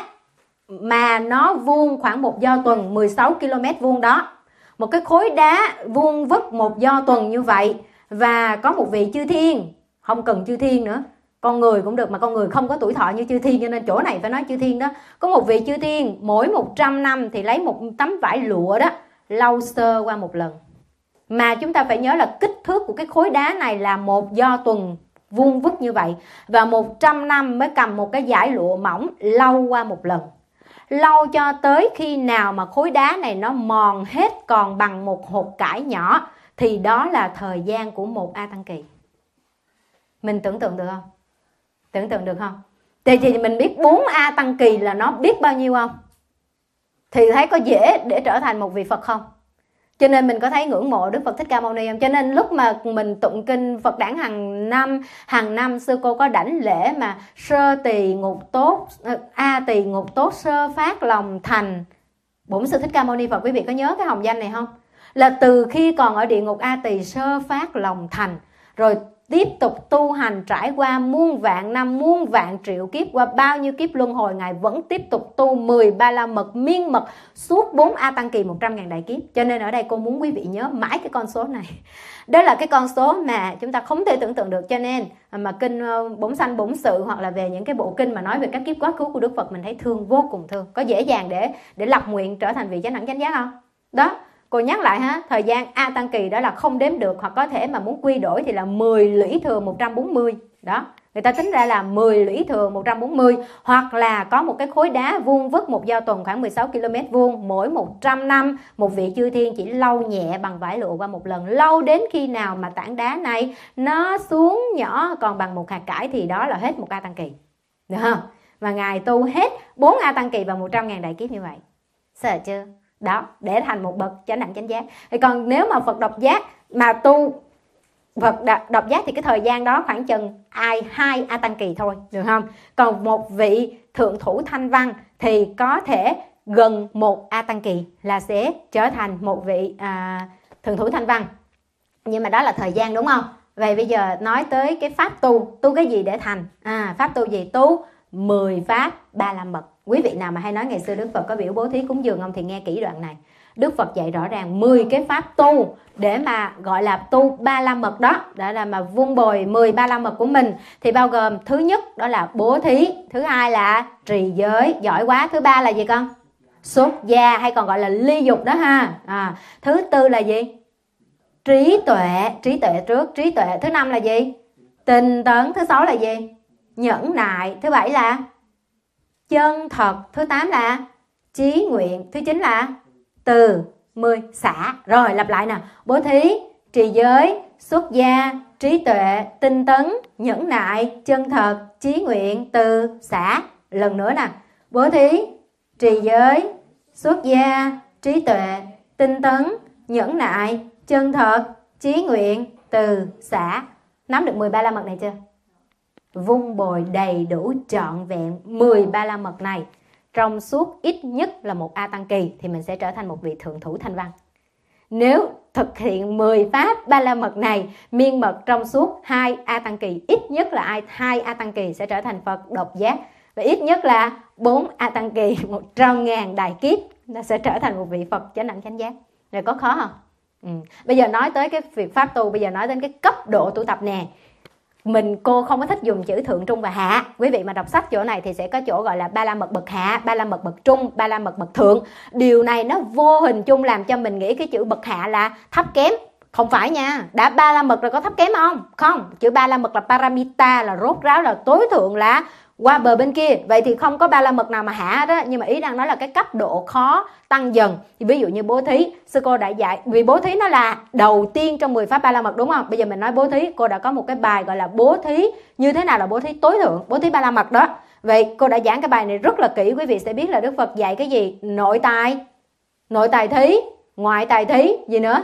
mà nó vuông khoảng một do tuần, 16 km vuông đó. Một cái khối đá vuông vức một do tuần như vậy, và có một vị chư thiên, không cần chư thiên nữa, con người cũng được, mà con người không có tuổi thọ như chư thiên, cho nên chỗ này phải nói chư thiên đó. Có một vị chư thiên mỗi 100 năm thì lấy một tấm vải lụa đó lau sơ qua một lần. Mà chúng ta phải nhớ là kích thước của cái khối đá này là một do tuần vuông vức như vậy, và 100 năm mới cầm một cái dải lụa mỏng lau qua một lần. Lau cho tới khi nào mà khối đá này nó mòn hết còn bằng một hột cải nhỏ, thì đó là thời gian của một A Tăng Kỳ. Mình tưởng tượng được không? Tưởng tượng được không? Thì mình biết 4 A Tăng Kỳ là nó biết bao nhiêu không? Thì thấy có dễ để trở thành một vị Phật không? Cho nên mình có thấy ngưỡng mộ Đức Phật Thích Ca Mâu Ni không? Cho nên lúc mà mình tụng kinh Phật đản hàng năm sư cô có đảnh lễ mà sơ tỳ ngục tốt, A tỳ ngục tốt sơ phát lòng thành Bổn Sư Thích Ca Mâu Ni Phật. Quý vị có nhớ cái hồng danh này không? Là từ khi còn ở địa ngục A tỳ sơ phát lòng thành, rồi tiếp tục tu hành trải qua muôn vạn năm, muôn vạn triệu kiếp, qua bao nhiêu kiếp luân hồi, Ngài vẫn tiếp tục tu 13 la mật miên mật suốt 4 A Tăng Kỳ 100.000 đại kiếp. Cho nên ở đây cô muốn quý vị nhớ mãi cái con số này. Đó là cái con số mà chúng ta không thể tưởng tượng được. Cho nên mà kinh Bổn Sanh Bổn Sự hoặc là về những cái bộ kinh mà nói về các kiếp quá khứ của Đức Phật, mình thấy thương, vô cùng thương. Có dễ dàng để lập nguyện trở thành vị chánh đẳng chánh giác không? Đó. Cô nhắc lại ha, thời gian A Tăng Kỳ đó là không đếm được, hoặc có thể mà muốn quy đổi thì là 10 lũy thừa 140. Đó, người ta tính ra là 10 lũy thừa 140, hoặc là có một cái khối đá vuông vức một do tuần khoảng 16 km vuông, mỗi 100 năm một vị chư thiên chỉ lau nhẹ bằng vải lụa qua một lần, lau đến khi nào mà tảng đá này nó xuống nhỏ còn bằng một hạt cải thì đó là hết một A Tăng Kỳ. Được không? Và Ngài tu hết 4 A Tăng Kỳ và 100.000 đại kiếp như vậy. Sợ chưa? Đó, để thành một bậc chánh đẳng chánh giác. Thì còn nếu mà Phật độc giác mà tu Phật độc giác thì cái thời gian đó khoảng chừng 2 A Tăng Kỳ thôi, được không? Còn một vị thượng thủ thanh văn thì có thể gần 1 A Tăng Kỳ là sẽ trở thành một vị thượng thủ thanh văn. Nhưng mà đó là thời gian, đúng không? Vậy bây giờ nói tới cái pháp tu cái gì để thành? Pháp tu gì? Tu 10 pháp 3 la mật. Quý vị nào mà hay nói ngày xưa Đức Phật có biểu bố thí cúng dường không thì nghe kỹ đoạn này. Đức Phật dạy rõ ràng 10 cái pháp tu để mà gọi là tu 3 la mật đó, đã là mà vun bồi 13 la mật của mình, thì bao gồm thứ nhất đó là bố thí, thứ hai là trì giới, giỏi quá, thứ ba là gì con? Xuất gia hay còn gọi là ly dục đó ha. Thứ tư là gì? Trí tuệ trước, trí tuệ. Thứ năm là gì? Tinh tấn. Thứ sáu là gì? Nhẫn nại. Thứ bảy là chân thật. Thứ 8 là chí nguyện. Thứ 9 là từ. 10 xả. Rồi lặp lại nè: bố thí, trì giới, xuất gia, trí tuệ, tinh tấn, nhẫn nại, chân thật, chí nguyện, từ, xả. Lần nữa nè: bố thí, trì giới, xuất gia, trí tuệ, tinh tấn, nhẫn nại, chân thật, chí nguyện, từ, xả. Nắm được 13 la mật này chưa? Vun bồi đầy đủ trọn vẹn 13 la mật này trong suốt ít nhất là 1 A Tăng Kỳ thì mình sẽ trở thành một vị thượng thủ thanh văn. Nếu thực hiện 10 pháp 3 la mật này miên mật trong suốt 2 A Tăng Kỳ, ít nhất là 2 A Tăng Kỳ sẽ trở thành Phật độc giác, và ít nhất là 4 A Tăng Kỳ 100.000 đại kiếp nó sẽ trở thành một vị Phật chánh đẳng chánh giác. Rồi có khó không? Bây giờ nói tới cái việc pháp tu, bây giờ nói đến cái cấp độ tu tập nè. Cô không có thích dùng chữ thượng trung và hạ. Quý vị mà đọc sách chỗ này thì sẽ có chỗ gọi là 3 la mật bậc hạ, 3 la mật bậc trung, 3 la mật bậc thượng. Điều này nó vô hình chung làm cho mình nghĩ cái chữ bậc hạ là thấp kém. Không phải nha, đã ba la mật rồi có thấp kém không? Không, chữ ba la mật là paramita, là rốt ráo, là tối thượng, là qua bờ bên kia. Vậy thì không có ba la mật nào mà hạ đó. Nhưng mà ý đang nói là cái cấp độ khó tăng dần. Thì ví dụ như bố thí, sư cô đã dạy, vì bố thí nó là đầu tiên trong 10 pháp ba la mật đúng không? Bây giờ mình nói bố thí, cô đã có một cái bài gọi là bố thí như thế nào là bố thí tối thượng, bố thí ba la mật đó. Vậy cô đã giảng cái bài này rất là kỹ, quý vị sẽ biết là Đức Phật dạy cái gì? Nội tài thí, ngoại tài thí, gì nữa?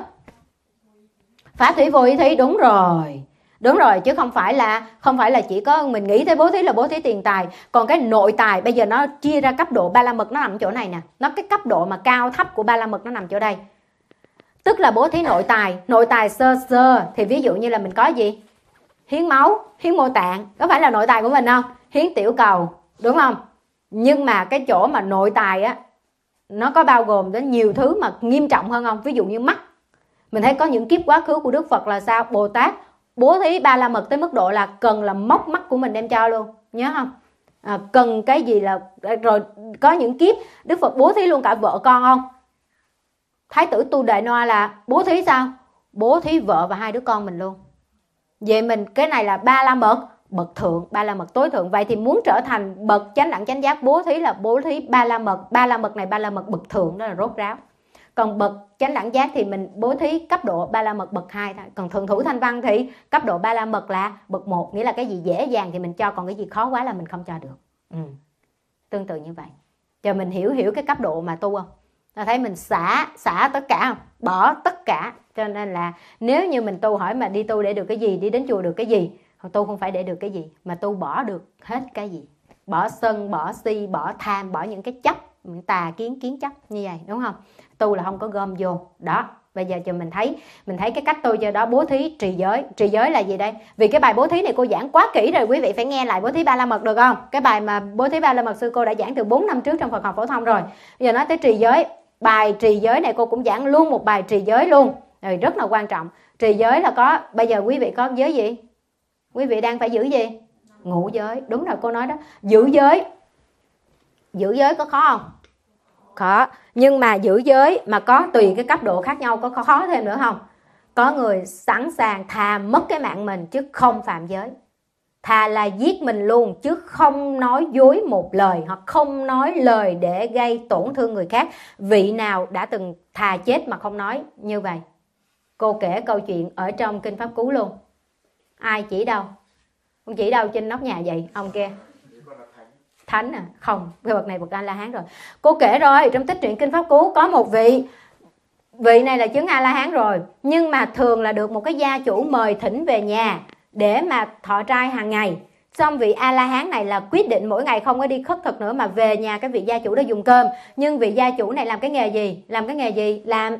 Pháp thí, vô ý thí, đúng rồi, chứ không phải là chỉ có mình nghĩ tới bố thí là bố thí tiền tài. Còn cái nội tài bây giờ nó chia ra cấp độ ba la mật, nó nằm chỗ này nè. Nó cái cấp độ mà cao thấp của ba la mật nó nằm chỗ đây. Tức là bố thí nội tài sơ thì ví dụ như là mình có gì? Hiến máu, hiến mô tạng, có phải là nội tài của mình không? Hiến tiểu cầu, đúng không? Nhưng mà cái chỗ mà nội tài á, nó có bao gồm đến nhiều thứ mà nghiêm trọng hơn không? Ví dụ như mắt. Mình thấy có những kiếp quá khứ của Đức Phật là sao? Bồ Tát bố thí ba la mật tới mức độ là cần là móc mắt của mình đem cho luôn, nhớ không? Cần cái gì là rồi. Có những kiếp Đức Phật bố thí luôn cả vợ con không? Thái tử Tu Đệ Noa là bố thí sao? Bố thí vợ và 2 đứa con mình luôn. Vậy mình cái này là ba la mật bậc thượng, ba la mật tối thượng. Vậy thì muốn trở thành bậc chánh đẳng chánh giác, bố thí là bố thí ba la mật. Ba la mật này ba la mật bậc thượng, đó là rốt ráo. Còn bậc chánh đẳng giác thì mình bố thí cấp độ ba la mật bậc 2 thôi. Còn thượng thủ thanh văn thì cấp độ ba la mật là bậc 1, nghĩa là cái gì dễ dàng thì mình cho, còn cái gì khó quá là mình không cho được. Tương tự như vậy. Giờ mình hiểu cái cấp độ mà tu không? Ta thấy mình xả tất cả không? Bỏ tất cả. Cho nên là nếu như mình tu, hỏi mà đi tu để được cái gì, đi đến chùa được cái gì? Tu không phải để được cái gì, mà tu bỏ được hết cái gì. Bỏ sân, bỏ si, bỏ tham, bỏ những cái chấp, những tà kiến chấp như vậy, đúng không? Tu là không có gom vô. Đó, bây giờ cho mình thấy cái cách tu cho đó. Bố thí trì giới là gì đây? Vì cái bài bố thí này cô giảng quá kỹ rồi, quý vị phải nghe lại bố thí ba la mật được không? Cái bài mà bố thí ba la mật sư cô đã giảng từ 4 năm trước trong Phật học phổ thông rồi. Bây giờ nói tới trì giới, bài trì giới này cô cũng giảng luôn một bài trì giới luôn. Rồi rất là quan trọng. Trì giới là có, bây giờ quý vị có giới gì? Quý vị đang phải giữ gì? Ngũ giới. Đúng rồi, cô nói đó. Giữ giới có khó không? Khó. Nhưng mà giữ giới mà có tùy cái cấp độ khác nhau, có khó thêm nữa không? Có người sẵn sàng thà mất cái mạng mình chứ không phạm giới. Thà là giết mình luôn chứ không nói dối một lời, hoặc không nói lời để gây tổn thương người khác. Vị nào đã từng thà chết mà không nói như vậy? Cô kể câu chuyện ở trong Kinh Pháp Cú luôn. Ai chỉ đâu? Ông chỉ đâu trên nóc nhà vậy? Ông kia Thánh à? Không, cái bậc này bậc A-la-hán rồi. Cô kể rồi, trong tích truyện Kinh Pháp Cú có một vị này là chứng A-la-hán rồi, nhưng mà thường là được một cái gia chủ mời thỉnh về nhà để mà thọ trai hàng ngày. Xong vị A-la-hán này là quyết định mỗi ngày không có đi khất thực nữa mà về nhà cái vị gia chủ đó dùng cơm. Nhưng vị gia chủ này làm cái nghề gì?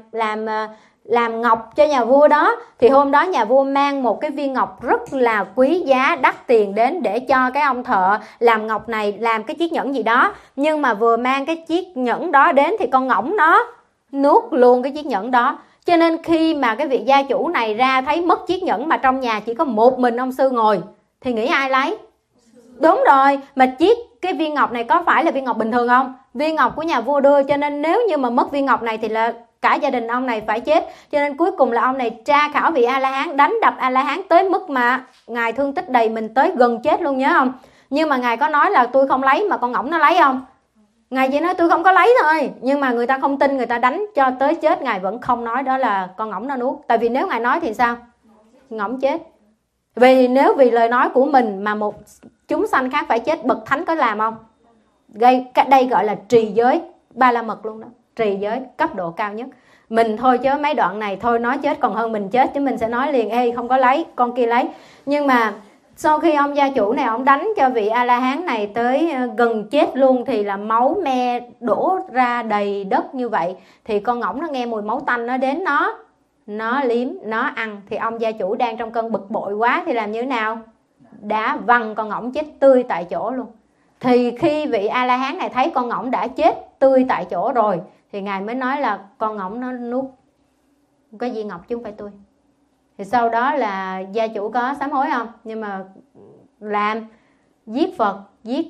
Làm ngọc cho nhà vua đó. Thì hôm đó nhà vua mang một cái viên ngọc rất là quý giá đắt tiền đến để cho cái ông thợ làm ngọc này làm cái chiếc nhẫn gì đó. Nhưng mà vừa mang cái chiếc nhẫn đó đến thì con ngỗng nó nuốt luôn cái chiếc nhẫn đó. Cho nên khi mà cái vị gia chủ này ra thấy mất chiếc nhẫn mà trong nhà chỉ có một mình ông sư ngồi thì nghĩ ai lấy? Đúng rồi, mà cái viên ngọc này có phải là viên ngọc bình thường không? Viên ngọc của nhà vua đưa, cho nên nếu như mà mất viên ngọc này thì là cả gia đình ông này phải chết. Cho nên cuối cùng là ông này tra khảo vị A-la-hán, đánh đập A-la-hán tới mức mà ngài thương tích đầy mình tới gần chết luôn, nhớ không? Nhưng mà ngài có nói là tôi không lấy mà con ngỗng nó lấy không? Ngài chỉ nói tôi không có lấy thôi. Nhưng mà người ta không tin, người ta đánh cho tới chết ngài vẫn không nói đó là con ngỗng nó nuốt. Tại vì nếu ngài nói thì sao? Ngỗng chết. Vì nếu vì lời nói của mình mà một chúng sanh khác phải chết, bậc thánh có làm không? Đây gọi là trì giới ba la mật luôn đó. Trì giới cấp độ cao nhất. Mình thôi chứ mấy đoạn này thôi nói chết còn hơn mình chết, chứ mình sẽ nói liền ê không có lấy, con kia lấy. Nhưng mà sau khi ông gia chủ này ông đánh cho vị A-la-hán này tới gần chết luôn thì là máu me đổ ra đầy đất như vậy. Thì con ngỗng nó nghe mùi máu tanh nó đến, nó liếm, nó ăn. Thì ông gia chủ đang trong cơn bực bội quá thì làm như thế nào? Đã văng con ngỗng chết tươi tại chỗ luôn. Thì khi vị A-la-hán này thấy con ngỗng đã chết tươi tại chỗ rồi thì ngài mới nói là con ngỗng nó nuốt cái viên ngọc chứ không phải tôi. Thì sau đó là gia chủ có sám hối không? Nhưng mà làm giết Phật, giết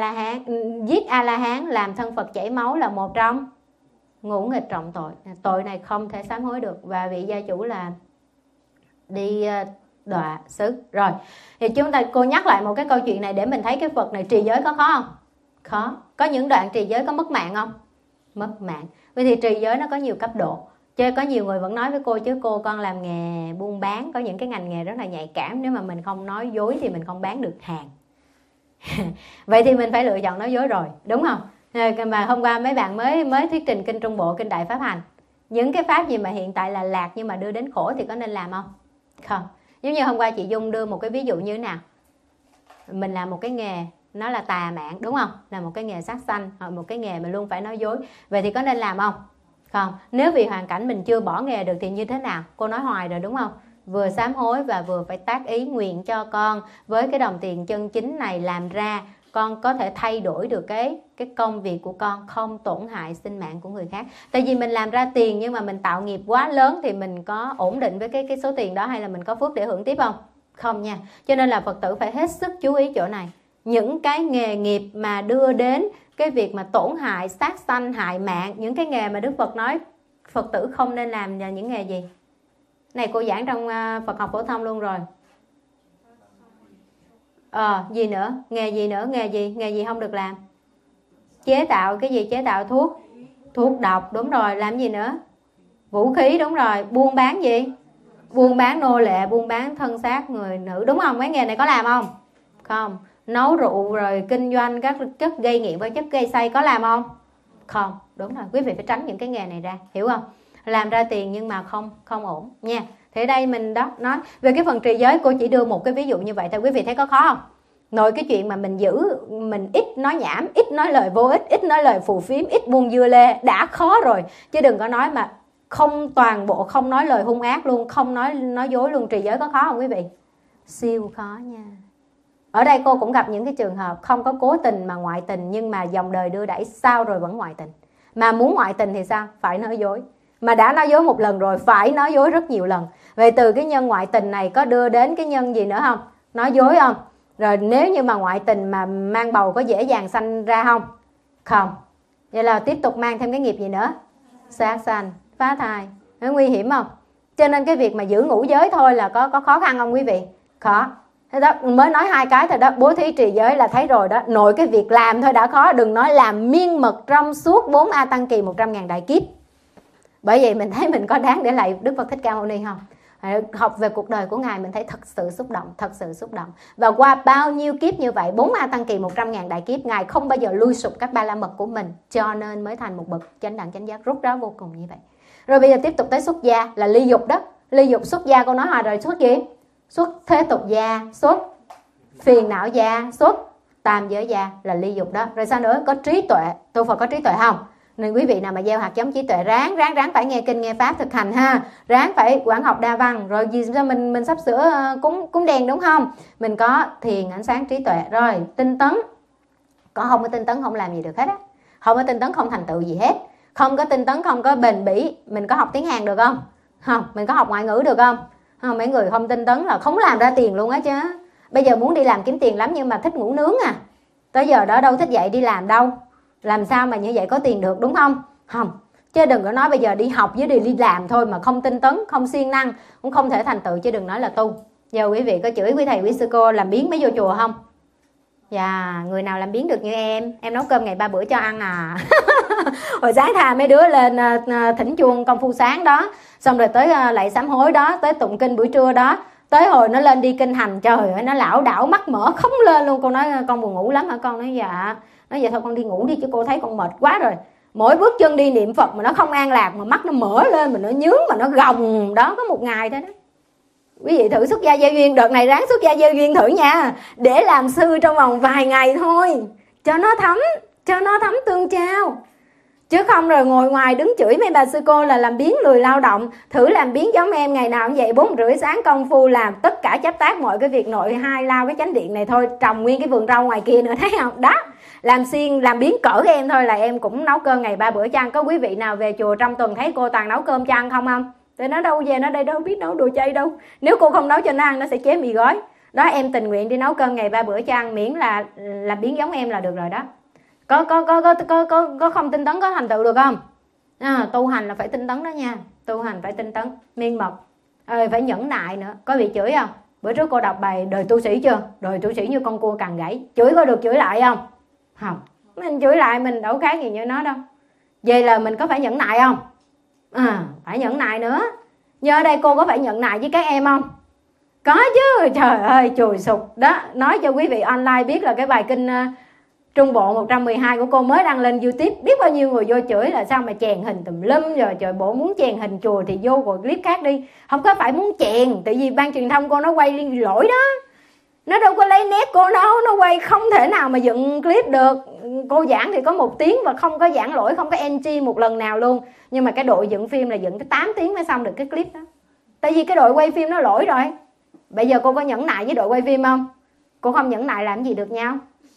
A-la-hán làm thân Phật chảy máu là một trong ngũ nghịch trọng tội. Tội này không thể sám hối được. Và vị gia chủ là đi đọa xứ. Rồi thì cô nhắc lại một cái câu chuyện này để mình thấy cái Phật này trì giới có khó không? Khó. Có những đoạn trì giới có mất mạng không? Mất mạng. Vậy thì trì giới nó có nhiều cấp độ. Chứ có nhiều người vẫn nói với cô, chứ cô con làm nghề buôn bán, có những cái ngành nghề rất là nhạy cảm, nếu mà mình không nói dối thì mình không bán được hàng. Vậy thì mình phải lựa chọn nói dối rồi, đúng không? Mà hôm qua mấy bạn mới thuyết trình kinh Trung Bộ, kinh Đại Pháp Hành. Những cái pháp gì mà hiện tại là lạc nhưng mà đưa đến khổ thì có nên làm không? Không. Giống như hôm qua chị Dung đưa một cái ví dụ như thế nào? Mình làm một cái nghề nó là tà mạng, đúng không? Là một cái nghề sát sanh, hoặc một cái nghề mà luôn phải nói dối. Vậy thì có nên làm không? Không. Nếu vì hoàn cảnh mình chưa bỏ nghề được thì như thế nào? Cô nói hoài rồi đúng không? Vừa sám hối và vừa phải tác ý nguyện cho con với cái đồng tiền chân chính này làm ra, con có thể thay đổi được cái công việc của con, không tổn hại sinh mạng của người khác. Tại vì mình làm ra tiền nhưng mà mình tạo nghiệp quá lớn thì mình có ổn định với cái số tiền đó, hay là mình có phước để hưởng tiếp không? Không nha. Cho nên là Phật tử phải hết sức chú ý chỗ này. Những cái nghề nghiệp mà đưa đến cái việc mà tổn hại, sát sanh, hại mạng, những cái nghề mà Đức Phật nói Phật tử không nên làm là những nghề gì? Này cô giảng trong Phật học phổ thông luôn rồi. Gì nữa? Nghề gì nữa? Nghề gì? Nghề gì không được làm? Chế tạo cái gì? Chế tạo thuốc độc, đúng rồi. Làm gì nữa? Vũ khí, đúng rồi. Buôn bán gì? Buôn bán nô lệ, buôn bán thân xác người nữ, đúng không? Mấy nghề này có làm không? Không. Nấu rượu rồi kinh doanh các chất gây nghiện và chất gây say có làm không? Không. Đúng rồi. Quý vị phải tránh những cái nghề này ra, hiểu không? Làm ra tiền nhưng mà không ổn nha. Thì đây mình đó nói về cái phần trì giới, cô chỉ đưa một cái ví dụ như vậy thôi. Quý vị thấy có khó không? Nội cái chuyện mà mình ít nói nhảm, ít nói lời vô ích, ít nói lời phù phiếm, ít buông dưa lê đã khó rồi, chứ đừng có nói mà không toàn bộ, không nói lời hung ác luôn, không nói dối luôn. Trì giới có khó không quý vị? Siêu khó nha. Ở đây cô cũng gặp những cái trường hợp không có cố tình mà ngoại tình, nhưng mà dòng đời đưa đẩy sao rồi vẫn ngoại tình. Mà muốn ngoại tình thì sao? Phải nói dối. Mà đã nói dối một lần rồi phải nói dối rất nhiều lần. Vậy từ cái nhân ngoại tình này có đưa đến cái nhân gì nữa không? Nói dối không? Rồi nếu như mà ngoại tình mà mang bầu có dễ dàng sanh ra không? Không. Vậy là tiếp tục mang thêm cái nghiệp gì nữa? Sát sanh, phá thai. Nó nguy hiểm không? Cho nên cái việc mà giữ ngũ giới thôi là có khó khăn không quý vị? Khó. Thế đó, mới nói hai cái thôi đó. Bố thí trì giới là thấy rồi đó. Nội cái việc làm thôi đã khó, đừng nói làm miên mật trong suốt 4 A Tăng Kỳ 100.000 đại kiếp. Bởi vậy mình thấy mình có đáng để lại Đức Phật Thích Ca Mâu Ni không? Học về cuộc đời của Ngài mình thấy thật sự xúc động, thật sự xúc động. Và qua bao nhiêu kiếp như vậy, 4 A Tăng Kỳ 100.000 đại kiếp, Ngài không bao giờ lui sụp các ba la mật của mình, cho nên mới thành một bậc chánh đẳng chánh giác rút ráo vô cùng như vậy. Rồi bây giờ tiếp tục tới xuất gia là ly dục đó. Ly dục xuất gia cô nói hoài rồi, xuất gì? Xuất thế tục gia, xuất phiền não gia, xuất tam giới gia là ly dục đó. Rồi sao nữa? Có trí tuệ. Tu Phật có trí tuệ không? Nên quý vị nào mà gieo hạt giống trí tuệ ráng phải nghe kinh nghe pháp thực hành ha, ráng phải quán học đa văn. Rồi gì sao mình sắp sửa cúng đèn đúng không? Mình có thiền ánh sáng trí tuệ. Rồi tinh tấn, có không có tinh tấn không làm gì được hết á. Không có tinh tấn không thành tựu gì hết. Không có tinh tấn không có bền bỉ. Mình có học tiếng Hàn được không? Không. Mình có học ngoại ngữ được không? Không. Mấy người không tinh tấn là không làm ra tiền luôn á chứ. Bây giờ muốn đi làm kiếm tiền lắm nhưng mà thích ngủ nướng à. Tới giờ đó đâu thích dậy đi làm đâu. Làm sao mà như vậy có tiền được, đúng không? Không. Chứ đừng có nói bây giờ đi học với đi làm thôi mà không tinh tấn, không siêng năng, cũng không thể thành tựu, chứ đừng nói là tu. Giờ quý vị có chửi quý thầy quý sư cô làm biếng mới vô chùa không? Dạ, người nào làm biếng được như em nấu cơm ngày 3 bữa cho ăn à. Hồi sáng thà mấy đứa lên thỉnh chuông công phu sáng đó, xong rồi tới lạy sám hối đó, tới tụng kinh buổi trưa đó, tới hồi nó lên đi kinh hành, trời ơi nó lảo đảo mắt mở không lên luôn. Cô nói con buồn ngủ lắm hả con? Nói dạ. Nói vậy thôi con đi ngủ đi chứ cô thấy con mệt quá rồi. Mỗi bước chân đi niệm Phật mà nó không an lạc, mà mắt nó mở lên, mà nó nhướng, mà nó gồng đó, có một ngày thôi đó. Quý vị thử xuất gia gieo duyên, đợt này ráng xuất gia gieo duyên thử nha, để làm sư trong vòng vài ngày thôi, cho nó thấm tương trao. Chứ không rồi ngồi ngoài đứng chửi mấy bà sư cô là làm biếng lười lao động. Thử làm biếng giống em, ngày nào cũng vậy, 4:30 sáng công phu làm tất cả chắp tác mọi cái việc nội hai, lao cái chánh điện này thôi, trồng nguyên cái vườn rau ngoài kia nữa, thấy không? Đó, làm xiên làm biếng cỡ em thôi là em cũng nấu cơm ngày 3 bữa cho ăn. Có quý vị nào về chùa trong tuần thấy cô toàn nấu cơm cho ăn không? Thì nó đâu về, nó đây đâu biết nấu đồ chay đâu. Nếu cô không nấu cho nó ăn, nó sẽ chế mì gói. Đó, em tình nguyện đi nấu cơm ngày 3 bữa cho ăn, miễn là làm biếng giống em là được rồi đó. Có không tinh tấn có thành tựu được không? Tu hành là phải tinh tấn đó nha. Tu hành phải tinh tấn miên mật. Phải nhẫn nại nữa. Có bị chửi không? Bữa trước cô đọc bài đời tu sĩ chưa? Đời tu sĩ như con cua càng gãy. Chửi có được chửi lại không? Không. Mình chửi lại mình đâu khác gì như nó đâu. Vậy là mình có phải nhẫn nại không? Phải nhẫn nại nữa. Nhưng ở đây cô có phải nhẫn nại với các em không? Có chứ. Trời ơi, chùi sụp đó. Nói cho quý vị online biết là cái bài kinh Trung Bộ 112 của cô mới đăng lên YouTube. Biết bao nhiêu người vô chửi là sao mà chèn hình tùm lum. Rồi trời, bộ muốn chèn hình chùa thì vô rồi clip khác đi. Không có phải muốn chèn. Tại vì ban truyền thông cô nó quay lỗi đó. Nó đâu có lấy nét cô đâu. Nó quay không thể nào mà dựng clip được. Cô giảng thì có 1 tiếng và không có giảng lỗi, không có NG một lần nào luôn. Nhưng mà cái đội dựng phim là dựng tới 8 tiếng mới xong được cái clip đó. Tại vì cái đội quay phim nó lỗi rồi. Bây giờ cô có nhẫn nại với đội quay phim không? Cô không nhẫn nại làm gì được nhau.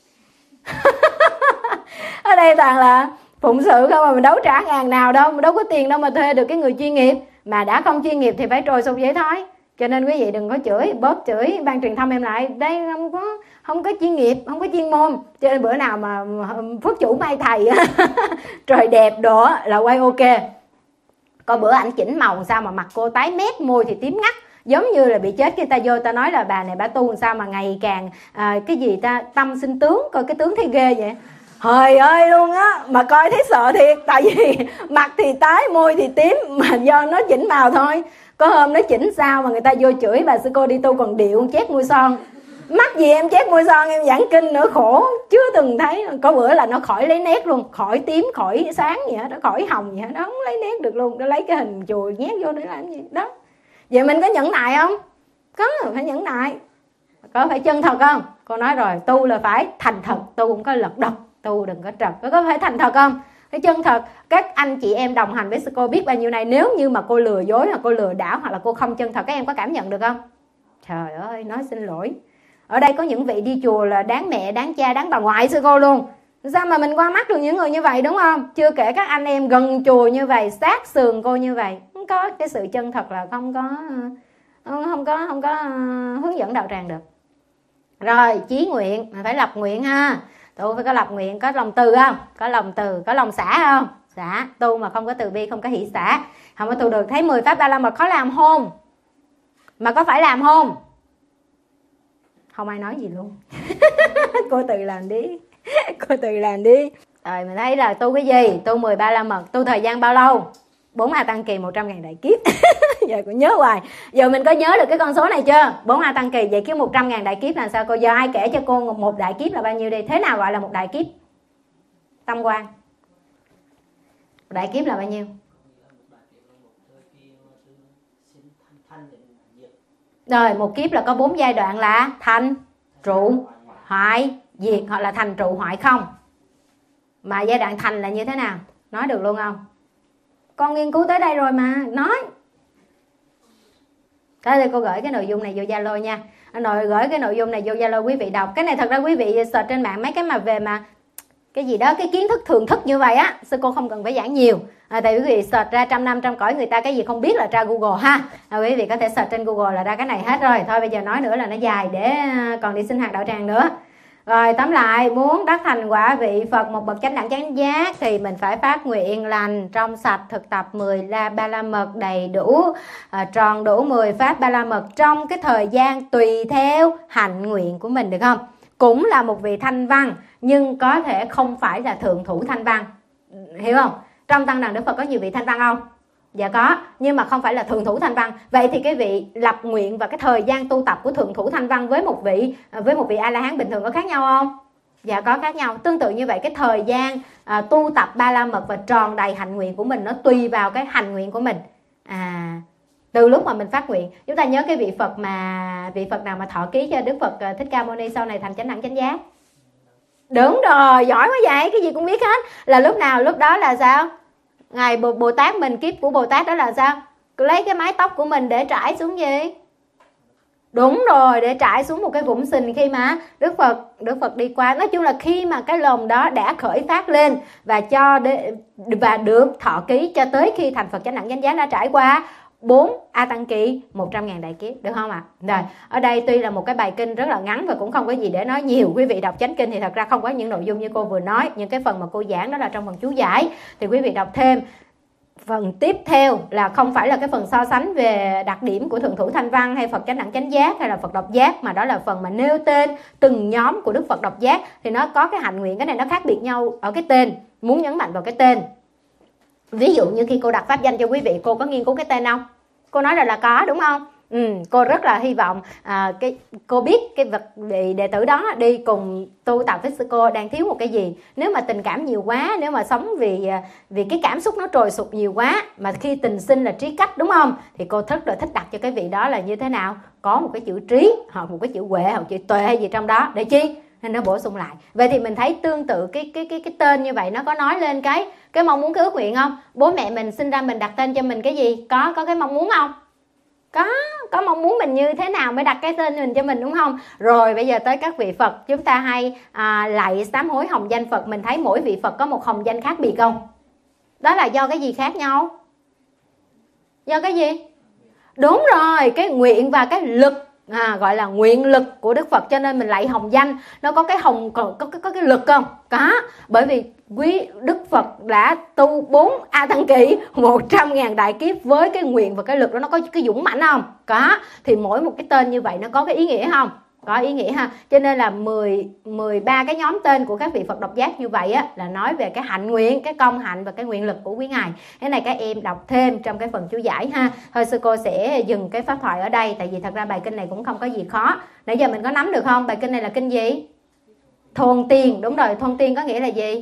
Ở đây toàn là phụng sự không mà mình đấu trả ngàn nào đâu. Mình đâu có tiền đâu mà thuê được cái người chuyên nghiệp. Mà đã không chuyên nghiệp thì phải trồi sụp vậy thôi. Cho nên quý vị đừng có chửi, bớt chửi ban truyền thông em lại. Đây không có chuyên nghiệp, không có chuyên môn. Cho nên bữa nào mà phước chủ may thầy trời đẹp đồ là quay ok. Có bữa ảnh chỉnh màu sao mà mặt cô tái mét, môi thì tím ngắt, giống như là bị chết. Khi ta vô ta nói là bà này bà tu làm sao mà ngày càng cái gì ta tâm sinh tướng, coi cái tướng thấy ghê vậy. Trời ơi luôn á, mà coi thấy sợ thiệt. Tại vì mặt thì tái, môi thì tím, mà do nó chỉnh màu thôi. Có hôm nó chỉnh sao mà người ta vô chửi bà sư cô đi tu còn điệu chét môi son. Mắc gì em chét môi son, em giảng kinh nữa khổ. Chưa từng thấy. Có bữa là nó khỏi lấy nét luôn, khỏi tím, khỏi sáng gì hết, nó khỏi hồng gì hết, nó không lấy nét được luôn. Nó lấy cái hình chùi nhét vô để làm gì đó. Vậy mình có nhẫn nại không? Có, phải nhẫn nại. Có phải chân thật không? Cô nói rồi, tu là phải thành thật, tu không có lật đật, tu đừng có trật. Có phải thành thật không? Phải chân thật. Các anh chị em đồng hành với sư cô biết bao nhiêu này, nếu như mà cô lừa dối hoặc cô lừa đảo hoặc là cô không chân thật, các em có cảm nhận được không? Trời ơi, nói xin lỗi. Ở đây có những vị đi chùa là đáng mẹ, đáng cha, đáng bà ngoại sư cô luôn. Sao mà mình qua mắt được những người như vậy, đúng không? Chưa kể các anh em gần chùa như vậy, sát sườn cô như vậy. Không có cái sự chân thật là không có hướng dẫn đạo tràng được. Rồi, chí nguyện, phải lập nguyện ha. Tu phải có lập nguyện, có lòng từ không? Có lòng từ, có lòng xả không? Xả. Tu mà không có từ bi, không có hỷ xả, không có tu được. Thấy 10 pháp Ba La Mật khó làm hôn. Mà có phải làm hôn? Không ai nói gì luôn. Cô tự làm đi. Cô tự làm đi. Rồi mình thấy là tu cái gì? Tu 10 Ba La Mật. Tu thời gian bao lâu? 4 A Tăng Kỳ 100.000 đại kiếp. Giờ cũng nhớ hoài. Giờ mình có nhớ được cái con số này chưa? 4 A Tăng Kỳ vậy kiếm 100.000 đại kiếp là sao? Cô giờ ai kể cho cô một đại kiếp là bao nhiêu đi? Thế nào gọi là một đại kiếp? Tâm quan. Đại kiếp là bao nhiêu? Rồi một kiếp là có 4 giai đoạn là thành, trụ, hoại, diệt, hoặc là thành trụ hoại không. Mà giai đoạn thành là như thế nào? Nói được luôn không? Con nghiên cứu tới đây rồi mà, nói. Thế thì cô gửi cái nội dung này vô Zalo nha. Gửi cái nội dung này vô Zalo quý vị đọc. Cái này thật ra quý vị search trên mạng mấy cái mà về mà cái gì đó, cái kiến thức thường thức như vậy á, sư cô không cần phải giảng nhiều. Tại quý vị search ra trăm năm trăm cõi người ta cái gì không biết là tra Google ha. Quý vị có thể search trên Google là ra cái này hết rồi. Thôi bây giờ nói nữa là nó dài để còn đi sinh hoạt đạo tràng nữa. Rồi tóm lại, muốn đắc thành quả vị Phật một bậc chánh đẳng chánh giác thì mình phải phát nguyện lành trong sạch, thực tập 10 Ba La Mật đầy đủ, tròn đủ 10 pháp Ba La Mật trong cái thời gian tùy theo hạnh nguyện của mình, được không? Cũng là một vị thanh văn nhưng có thể không phải là thượng thủ thanh văn, hiểu không? Trong tăng đoàn Đức Phật có nhiều vị thanh văn không? Dạ có, nhưng mà không phải là thượng thủ thanh văn. Vậy thì cái vị lập nguyện và cái thời gian tu tập của thượng thủ thanh văn với một vị A-la-hán bình thường có khác nhau không? Dạ có khác nhau. Tương tự như vậy, cái thời gian tu tập Ba La Mật và tròn đầy hạnh nguyện của mình nó tùy vào cái hành nguyện của mình. Từ lúc mà mình phát nguyện, chúng ta nhớ cái vị Phật nào mà thọ ký cho Đức Phật Thích Ca Mâu Ni sau này thành chánh đẳng chánh giác? Đúng rồi, giỏi quá vậy, cái gì cũng biết hết. Là lúc nào? Lúc đó là sao? Ngài Bồ Tát mình, kiếp của Bồ Tát đó là sao? Cứ lấy cái mái tóc của mình để trải xuống gì? Đúng rồi, để trải xuống một cái vũng sình khi mà Đức Phật đi qua. Nói chung là khi mà cái lòng đó đã khởi phát lên và được thọ ký cho tới khi thành Phật chánh đẳng chánh giác đã trải qua 4 A Tăng Kỳ 100.000 đại kiếp, được không ạ? Rồi, ở đây tuy là một cái bài kinh rất là ngắn và cũng không có gì để nói nhiều. Quý vị đọc chánh kinh thì thật ra không có những nội dung như cô vừa nói. Những cái phần mà cô giảng đó là trong phần chú giải thì quý vị đọc thêm. Phần tiếp theo là không phải là cái phần so sánh về đặc điểm của Thượng Thủ Thanh Văn hay Phật Chánh Đẳng Chánh Giác hay là Phật Độc Giác, mà đó là phần mà nêu tên từng nhóm của Đức Phật Độc Giác. Thì nó có cái hạnh nguyện, cái này nó khác biệt nhau ở cái tên, muốn nhấn mạnh vào cái tên. Ví dụ như khi cô đặt pháp danh cho quý vị, cô có nghiên cứu cái tên không? Cô nói là có, đúng không? Cô rất là hy vọng cô biết cái vị đệ tử đó đi cùng tu tập với sư cô đang thiếu một cái gì. Nếu mà tình cảm nhiều quá, nếu mà sống vì cái cảm xúc nó trồi sụp nhiều quá, mà khi tình sinh là trí cách, đúng không? Thì cô rất là thích đặt cho cái vị đó là như thế nào? Có một cái chữ trí hoặc một cái chữ huệ hoặc chữ tuệ hay gì trong đó, để chi? Nên nó bổ sung lại. Vậy thì mình thấy tương tự cái tên như vậy, nó có nói lên cái mong muốn, cái ước nguyện không? Bố mẹ mình sinh ra mình đặt tên cho mình cái gì? Có cái mong muốn không? Có mong muốn mình như thế nào mới đặt cái tên mình cho mình, đúng không? Rồi bây giờ tới các vị Phật, chúng ta hay lạy sám hối hồng danh Phật. Mình thấy mỗi vị Phật có một hồng danh khác biệt không? Đó là do cái gì khác nhau? Do cái gì? Đúng rồi, cái nguyện và cái lực, gọi là nguyện lực của Đức Phật. Cho nên mình lạy hồng danh, nó có cái hồng, có cái lực không? Có. Bởi vì quý Đức Phật đã tu 4 A Tăng Kỳ 100.000 đại kiếp với cái nguyện và cái lực đó, nó có cái dũng mãnh không? Có. Thì mỗi một cái tên như vậy nó có cái ý nghĩa không? Có ý nghĩa ha. Cho nên là 13 cái nhóm tên của các vị Phật Độc Giác như vậy á, là nói về cái hạnh nguyện, cái công hạnh và cái nguyện lực của quý ngài. Cái này các em đọc thêm trong cái phần chú giải ha. Thôi sư cô sẽ dừng cái pháp thoại ở đây, tại vì thật ra bài kinh này cũng không có gì khó. Nãy giờ mình có nắm được không? Bài kinh này là kinh gì? Thôn Tiên. Đúng rồi, thôn tiên có nghĩa là gì?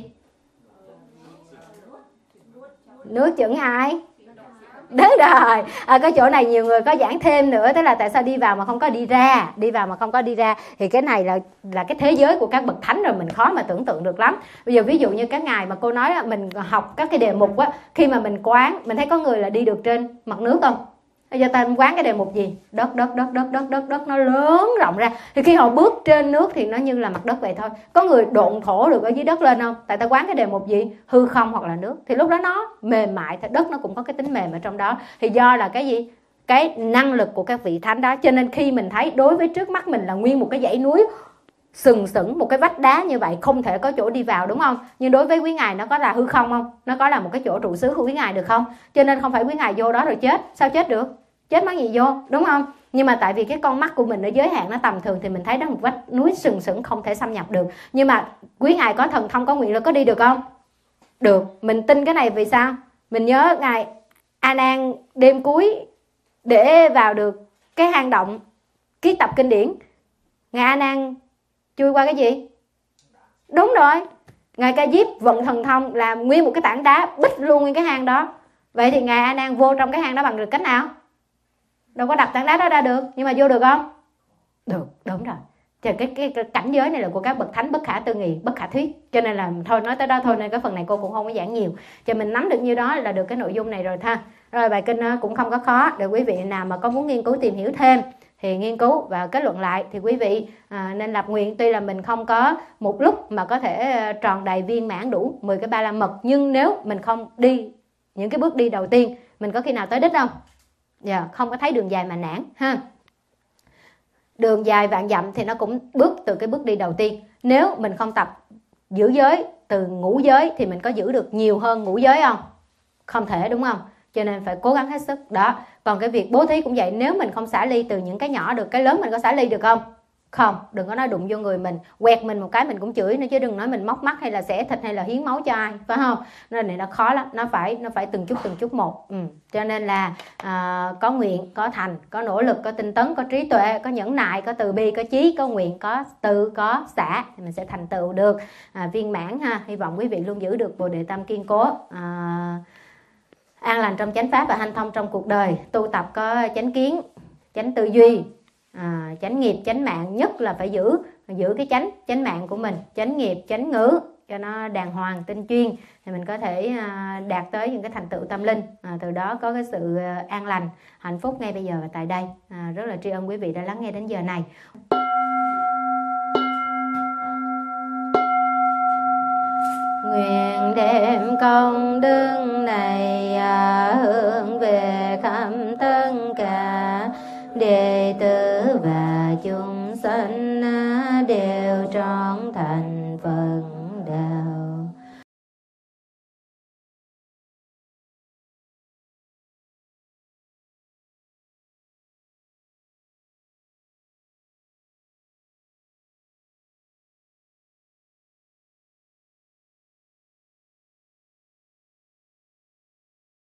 Nước chửng ai? Đúng rồi. Cái chỗ này nhiều người có giảng thêm nữa, tức là tại sao đi vào mà không có đi ra, đi vào mà không có đi ra. Thì cái này là cái thế giới của các bậc thánh rồi, mình khó mà tưởng tượng được lắm. Bây giờ ví dụ như các ngài mà cô nói là mình học các cái đề mục á, khi mà mình quán, mình thấy có người là đi được trên mặt nước không? Bây giờ ta quán cái đề mục gì? Đất nó lớn rộng ra. Thì khi họ bước trên nước thì nó như là mặt đất vậy thôi. Có người độn thổ được ở dưới đất lên không? Tại ta quán cái đề mục gì? Hư không hoặc là nước. Thì lúc đó nó mềm mại, thì đất nó cũng có cái tính mềm ở trong đó. Thì do là cái gì? Cái năng lực của các vị thánh đó. Cho nên khi mình thấy đối với trước mắt mình là nguyên một cái dãy núi sừng sững, một cái vách đá như vậy, không thể có chỗ đi vào, đúng không? Nhưng đối với quý ngài nó có là hư không không? Nó có là một cái chỗ trụ xứ của quý ngài được không? Cho nên không phải quý ngài vô đó rồi chết. Sao chết được? Chết mắc gì vô, đúng không? Nhưng mà tại vì cái con mắt của mình nó giới hạn, nó tầm thường, thì mình thấy đó một vách núi sừng sững không thể xâm nhập được. Nhưng mà quý ngài có thần thông, có nguyện lực, có đi được không? Được. Mình tin cái này vì sao? Mình nhớ ngài A Nan đêm cuối để vào được cái hang động ký tập kinh điển, ngài A Nan chui qua cái gì? Đúng rồi, ngài Ca Diếp vận thần thông làm nguyên một cái tảng đá bích luôn nguyên cái hang đó. Vậy thì ngài A Nan vô trong cái hang đó bằng được cách nào? Đâu có đập tảng đá đó ra được. Nhưng mà vô được không? Được, đúng rồi. Cái cảnh giới này là của các bậc thánh bất khả tư nghị, bất khả thuyết. Cho nên là thôi nói tới đó thôi, nên cái phần này cô cũng không có giảng nhiều. Cho mình nắm được như đó là được cái nội dung này rồi ha. Rồi bài kinh cũng không có khó. Để quý vị nào mà có muốn nghiên cứu tìm hiểu thêm thì nghiên cứu và kết luận lại. Thì quý vị nên lập nguyện. Tuy là mình không có một lúc mà có thể tròn đầy viên mãn đủ 10 cái ba la mật, nhưng nếu mình không đi những cái bước đi đầu tiên, mình có khi nào tới đích không? Không có thấy đường dài mà nản ha. Đường dài vạn dặm thì nó cũng bước từ cái bước đi đầu tiên. Nếu mình không tập giữ giới từ ngũ giới thì mình có giữ được nhiều hơn ngũ giới không? Không thể, đúng không? Cho nên phải cố gắng hết sức đó. Còn cái việc bố thí cũng vậy. Nếu mình không xả ly từ những cái nhỏ được, cái lớn mình có xả ly được không? Không, đừng có nói đụng vô người mình, quẹt mình một cái mình cũng chửi nữa, chứ đừng nói mình móc mắt hay là xẻ thịt hay là hiến máu cho ai, phải không? Nên này nó khó lắm, nó phải từng chút một. Cho nên là có nguyện, có thành, có nỗ lực, có tinh tấn, có trí tuệ, có nhẫn nại, có từ bi, có chí, có nguyện, có từ, có xả, thì mình sẽ thành tựu được viên mãn ha. Hy vọng quý vị luôn giữ được Bồ Đề Tâm kiên cố, an lành trong chánh pháp và hanh thông trong cuộc đời, tu tập có chánh kiến, chánh tư duy, chánh nghiệp, chánh mạng, nhất là phải giữ cái chánh mạng của mình, chánh nghiệp, chánh ngữ cho nó đàng hoàng, tinh chuyên, thì mình có thể đạt tới những cái thành tựu tâm linh, từ đó có cái sự an lành, hạnh phúc ngay bây giờ và tại đây. Rất là tri ân quý vị đã lắng nghe đến giờ này. Nguyện đem công đức này hướng về khắp tất cả đệ tử và chúng sanh đều trọn thành